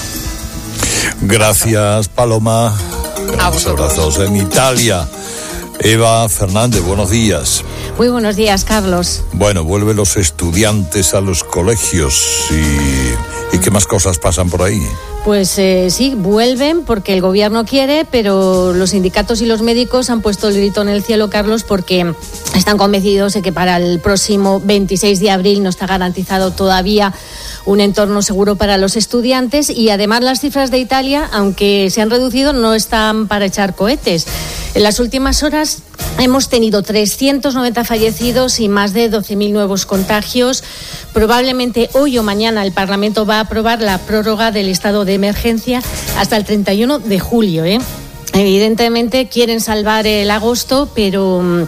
Gracias, Paloma. Grandes abrazos. En Italia, Eva Fernández, buenos días.
Muy buenos días, Carlos.
Bueno, vuelven los estudiantes a los colegios y, y ¿qué más cosas pasan por ahí?
Pues eh, sí, vuelven porque el gobierno quiere, pero los sindicatos y los médicos han puesto el grito en el cielo, Carlos, porque están convencidos de que para el próximo veintiséis de abril no está garantizado todavía un entorno seguro para los estudiantes, y además las cifras de Italia, aunque se han reducido, no están para echar cohetes. En las últimas horas hemos tenido trescientos noventa fallecidos y más de doce mil nuevos contagios. Probablemente hoy o mañana el Parlamento va a aprobar la prórroga del estado de emergencia hasta el treinta y uno de julio, ¿eh? Evidentemente quieren salvar el agosto, pero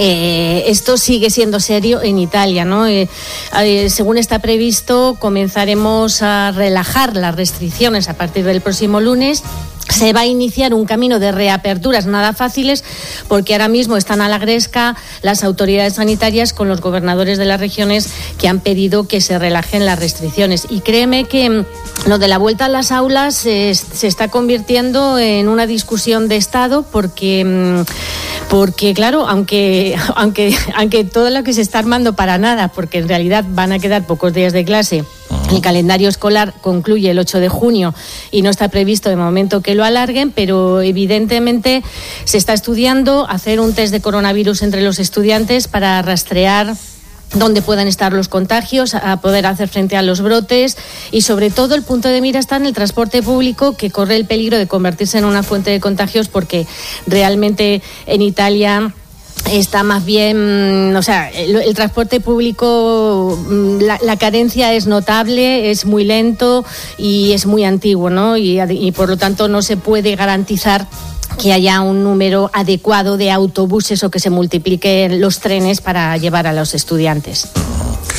eh, esto sigue siendo serio en Italia, ¿no? Eh, eh, según está previsto, comenzaremos a relajar las restricciones a partir del próximo lunes. Se va a iniciar un camino de reaperturas nada fáciles, porque ahora mismo están a la gresca las autoridades sanitarias con los gobernadores de las regiones que han pedido que se relajen las restricciones. Y créeme que lo de la vuelta a las aulas eh, se está convirtiendo en una discusión de Estado, porque, porque claro, aunque, aunque, aunque todo lo que se está armando para nada, porque en realidad van a quedar pocos días de clase. El calendario escolar concluye el ocho de junio y no está previsto de momento que lo alarguen, pero evidentemente se está estudiando hacer un test de coronavirus entre los estudiantes para rastrear dónde puedan estar los contagios, a poder hacer frente a los brotes, y sobre todo el punto de mira está en el transporte público, que corre el peligro de convertirse en una fuente de contagios, porque realmente en Italia está más bien, o sea, el, el transporte público, la, la carencia es notable, es muy lento y es muy antiguo, ¿no? Y, y por lo tanto no se puede garantizar que haya un número adecuado de autobuses o que se multipliquen los trenes para llevar a los estudiantes.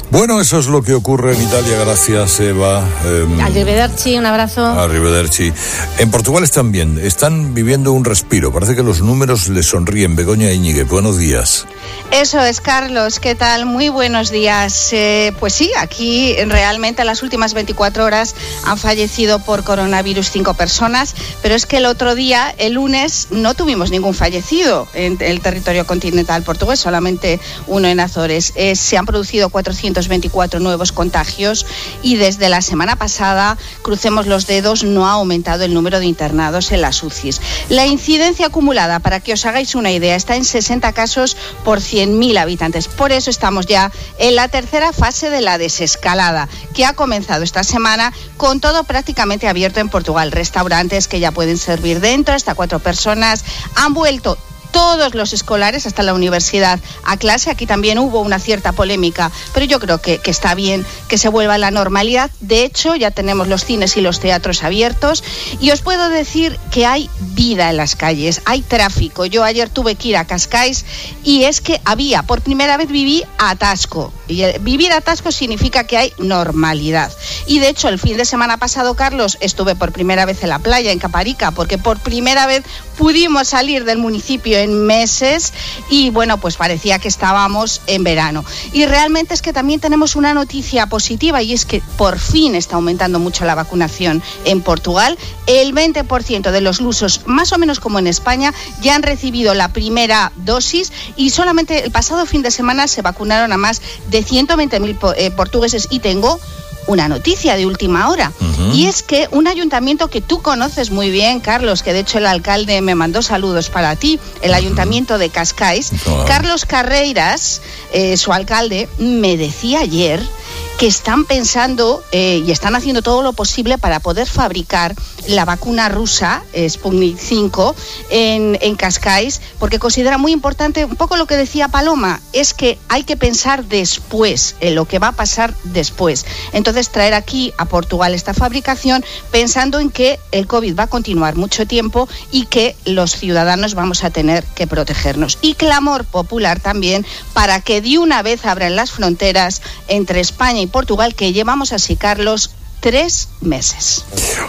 Bueno, eso es lo que ocurre en Italia, gracias Eva. Eh,
Arrivederci, un abrazo.
Arrivederci. En Portugal están bien, están viviendo un respiro, parece que los números les sonríen. Begoña Íñiguez, buenos días.
Eso es, Carlos, ¿qué tal? Muy buenos días. Eh, pues sí, aquí realmente en las últimas veinticuatro horas han fallecido por coronavirus cinco personas, pero es que el otro día, el lunes, no tuvimos ningún fallecido en el territorio continental portugués, solamente uno en Azores. Eh, se han producido cuatrocientos veinticuatro nuevos contagios y desde la semana pasada, crucemos los dedos, no ha aumentado el número de internados en las U C Is. La incidencia acumulada, para que os hagáis una idea, está en sesenta casos por cien mil habitantes. Por eso estamos ya en la tercera fase de la desescalada, que ha comenzado esta semana con todo prácticamente abierto en Portugal. Restaurantes que ya pueden servir dentro, hasta cuatro personas. Han vuelto todos los escolares hasta la universidad a clase. Aquí también hubo una cierta polémica, pero yo creo que, que está bien que se vuelva a la normalidad. De hecho, ya tenemos los cines y los teatros abiertos y os puedo decir que hay vida en las calles, hay tráfico. Yo ayer tuve que ir a Cascais y es que había, por primera vez viví atasco. Y el, vivir atasco significa que hay normalidad. Y de hecho, el fin de semana pasado, Carlos, estuve por primera vez en la playa, en Caparica, porque por primera vez pudimos salir del municipio en meses y bueno, pues parecía que estábamos en verano. Y realmente es que también tenemos una noticia positiva y es que por fin está aumentando mucho la vacunación en Portugal. El veinte por ciento de los lusos, más o menos como en España, ya han recibido la primera dosis y solamente el pasado fin de semana se vacunaron a más de ciento veinte mil eh, portugueses. Y tengo una noticia de última hora, uh-huh. y es que un ayuntamiento que tú conoces muy bien, Carlos, que de hecho el alcalde me mandó saludos para ti, el uh-huh. ayuntamiento de Cascais, uh-huh. Carlos Carreiras, eh, su alcalde, me decía ayer que están pensando eh, y están haciendo todo lo posible para poder fabricar la vacuna rusa, eh, Sputnik cinco, en, en Cascais, porque considera muy importante, un poco lo que decía Paloma, es que hay que pensar después, en lo que va a pasar después. Entonces, traer aquí a Portugal esta fabricación, pensando en que el COVID va a continuar mucho tiempo y que los ciudadanos vamos a tener que protegernos. Y clamor popular también para que de una vez abran las fronteras entre España y Portugal, que llevamos así, Carlos, tres meses.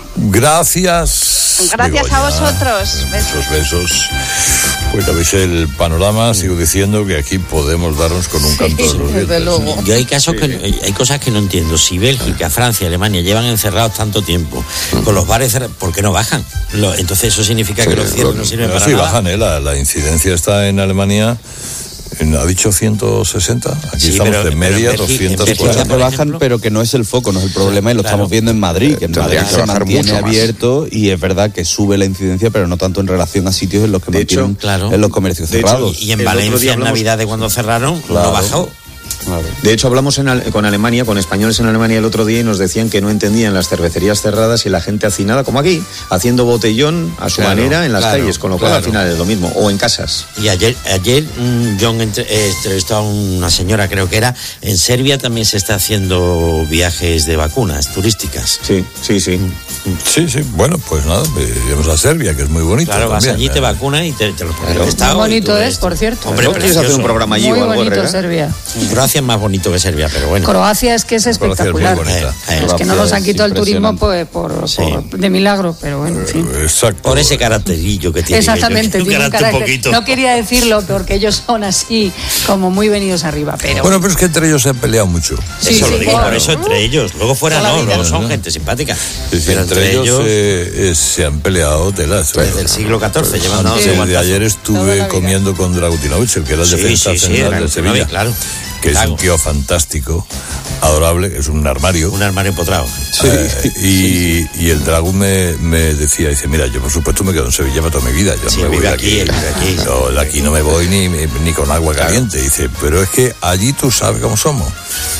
Gracias.
Gracias
Begoña.
a vosotros.
Muchos besos. Pues ya veis el panorama, sigo diciendo que aquí podemos darnos con un canto de los dientes.
Yo hay casos sí. que hay cosas que no entiendo. Si Bélgica, Francia, Alemania llevan encerrados tanto tiempo con los bares cerrados, ¿por qué no bajan? Lo, entonces eso significa sí, que los cierres no sirven para
sí,
nada.
Sí, bajan, ¿eh? la, la incidencia está en Alemania. ¿Ha dicho ciento sesenta? Aquí sí, estamos pero, de media doscientos cuarenta.
Que bajan, pero que no es el foco, no es el problema, y lo claro. estamos viendo en Madrid, que en Madrid se mantiene abierto y es verdad que sube la incidencia, pero no tanto en relación a sitios en los que de mantienen hecho, claro. en los comercios cerrados.
Hecho, y en Valencia en Navidad de cuando cerraron, claro. no bajó.
De hecho, hablamos en, con Alemania, con españoles en Alemania el otro día y nos decían que no entendían las cervecerías cerradas y la gente hacinada, como aquí, haciendo botellón a su claro, manera en las claro, calles, con lo cual claro. al final es lo mismo, o en casas.
Y ayer, ayer John entrevistó a una señora, creo que era, en Serbia también se está haciendo viajes de vacunas turísticas.
Sí, sí, sí.
Sí, sí, bueno, pues nada, iremos a Serbia, que es muy bonito.
Claro,
también,
vas allí,
¿eh?
te vacunan y te, te lo ponen.
Muy bonito es, por cierto.
Hombre, ¿quieres hacer un programa allí
muy
o algo?
Muy bonito,
¿verdad?
Serbia.
Croacia es más bonito que Serbia, pero bueno.
Croacia es que es espectacular.
Es,
eh, eh, es que no nos han quitado el turismo pues, por, sí. por, de milagro, pero bueno, en fin.
Exacto.
Por ese caracterillo que tiene.
Exactamente,
tiene un
carácter.
Poquito.
No quería decirlo porque ellos son así, como muy venidos arriba, pero...
Bueno, pero es que entre ellos se han peleado mucho.
Sí, eso sí, lo digo, claro. Por eso entre ellos. Luego fuera no, luego son ¿no? gente simpática.
Sí, sí, pero entre, entre ellos... Eh, eh, se han peleado telas.
Desde el siglo catorce, llevando
sí. Desde ayer estuve comiendo con Dragutinovich, que era el sí, defensa sí, central sí, de Sevilla.
Claro.
Que es un tío fantástico, adorable, es un armario.
Un armario empotrado.
Sí. Eh, y, sí, sí. y el Dragón me, me decía, dice, mira, yo por supuesto me quedo en Sevilla para toda mi vida. Yo
sí,
no me voy de
aquí.
aquí.
aquí.
Yo de aquí no me voy ni, ni con agua claro. caliente. Dice, pero es que allí tú sabes cómo somos.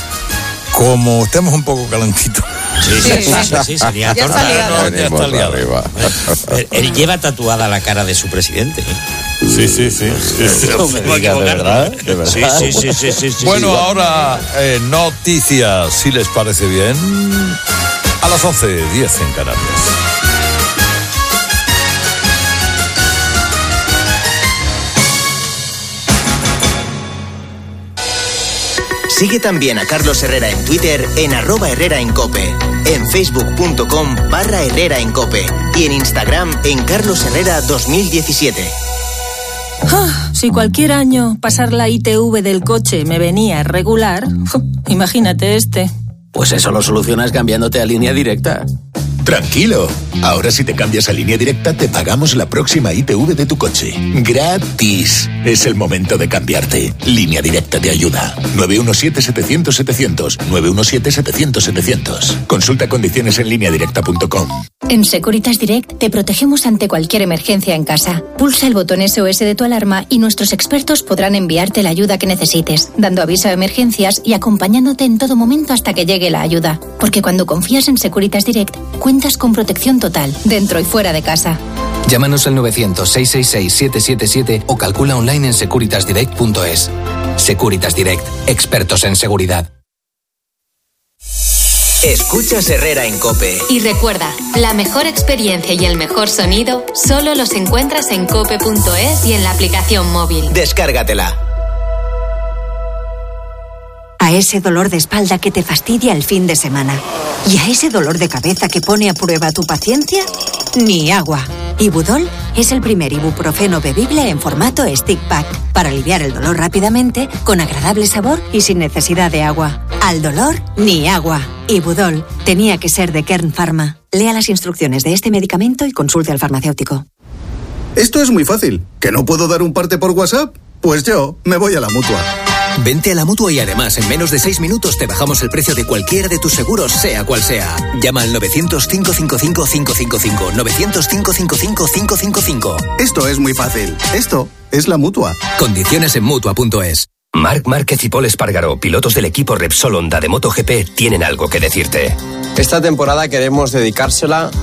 Como estemos un poco calentitos.
Sí, sí, sí, sí, sí, sería
ya está liado.
Ya está liado.
Él, él lleva tatuada la cara de su presidente.
Sí, sí, sí.
No me digas, ¿de verdad? ¿De verdad?
Sí, sí, sí, sí, sí, sí.
Bueno,
sí,
ahora eh, noticias, si les parece bien, a las once diez en Canarias.
Sigue también a Carlos Herrera en Twitter en arroba Herrera en Cope, en facebook.com barra Herrera en Cope y en Instagram en Carlos Herrera dos mil diecisiete.
Ah, si cualquier año pasar la I T V del coche me venía regular, imagínate este.
Pues eso lo solucionas cambiándote a Línea Directa.
Tranquilo, ahora si te cambias a Línea Directa te pagamos la próxima I T V de tu coche. ¡Gratis! Es el momento de cambiarte. Línea Directa te ayuda. nueve uno siete, setecientos, setecientos. nueve uno siete, setecientos, setecientos. Consulta condiciones en línea directa punto com.
En Securitas Direct te protegemos ante cualquier emergencia en casa. Pulsa el botón S O S de tu alarma y nuestros expertos podrán enviarte la ayuda que necesites, dando aviso a emergencias y acompañándote en todo momento hasta que llegue la ayuda. Porque cuando confías en Securitas Direct, cuentas con protección total, dentro y fuera de casa.
Llámanos al novecientos, seiscientos sesenta y seis, siete siete siete o calcula online en securitas direct punto es. Securitas Direct, expertos en seguridad.
Escuchas Herrera en Cope.
Y recuerda, la mejor experiencia y el mejor sonido solo los encuentras en cope punto es y en la aplicación móvil.
Descárgatela.
A ese dolor de espalda que te fastidia el fin de semana y a ese dolor de cabeza que pone a prueba tu paciencia, ni agua. Ibudol es el primer ibuprofeno bebible en formato stick pack para aliviar el dolor rápidamente, con agradable sabor y sin necesidad de agua. Al dolor, ni agua. Ibudol tenía que ser de Kern Pharma. Lea las instrucciones de este medicamento y consulte al farmacéutico.
Esto es muy fácil. ¿Que no puedo dar un parte por WhatsApp? Pues yo me voy a la Mutua.
Vente a la Mutua y además en menos de seis minutos te bajamos el precio de cualquiera de tus seguros, sea cual sea. Llama al novecientos, cinco cinco cinco, cinco cinco cinco. novecientos, cinco cinco cinco, cinco cinco cinco.
Esto es muy fácil. Esto es la Mutua.
Condiciones en Mutua punto es.
Marc Márquez y Pol Espargaró, pilotos del equipo Repsol Honda de MotoGP, tienen algo que decirte.
Esta temporada queremos dedicársela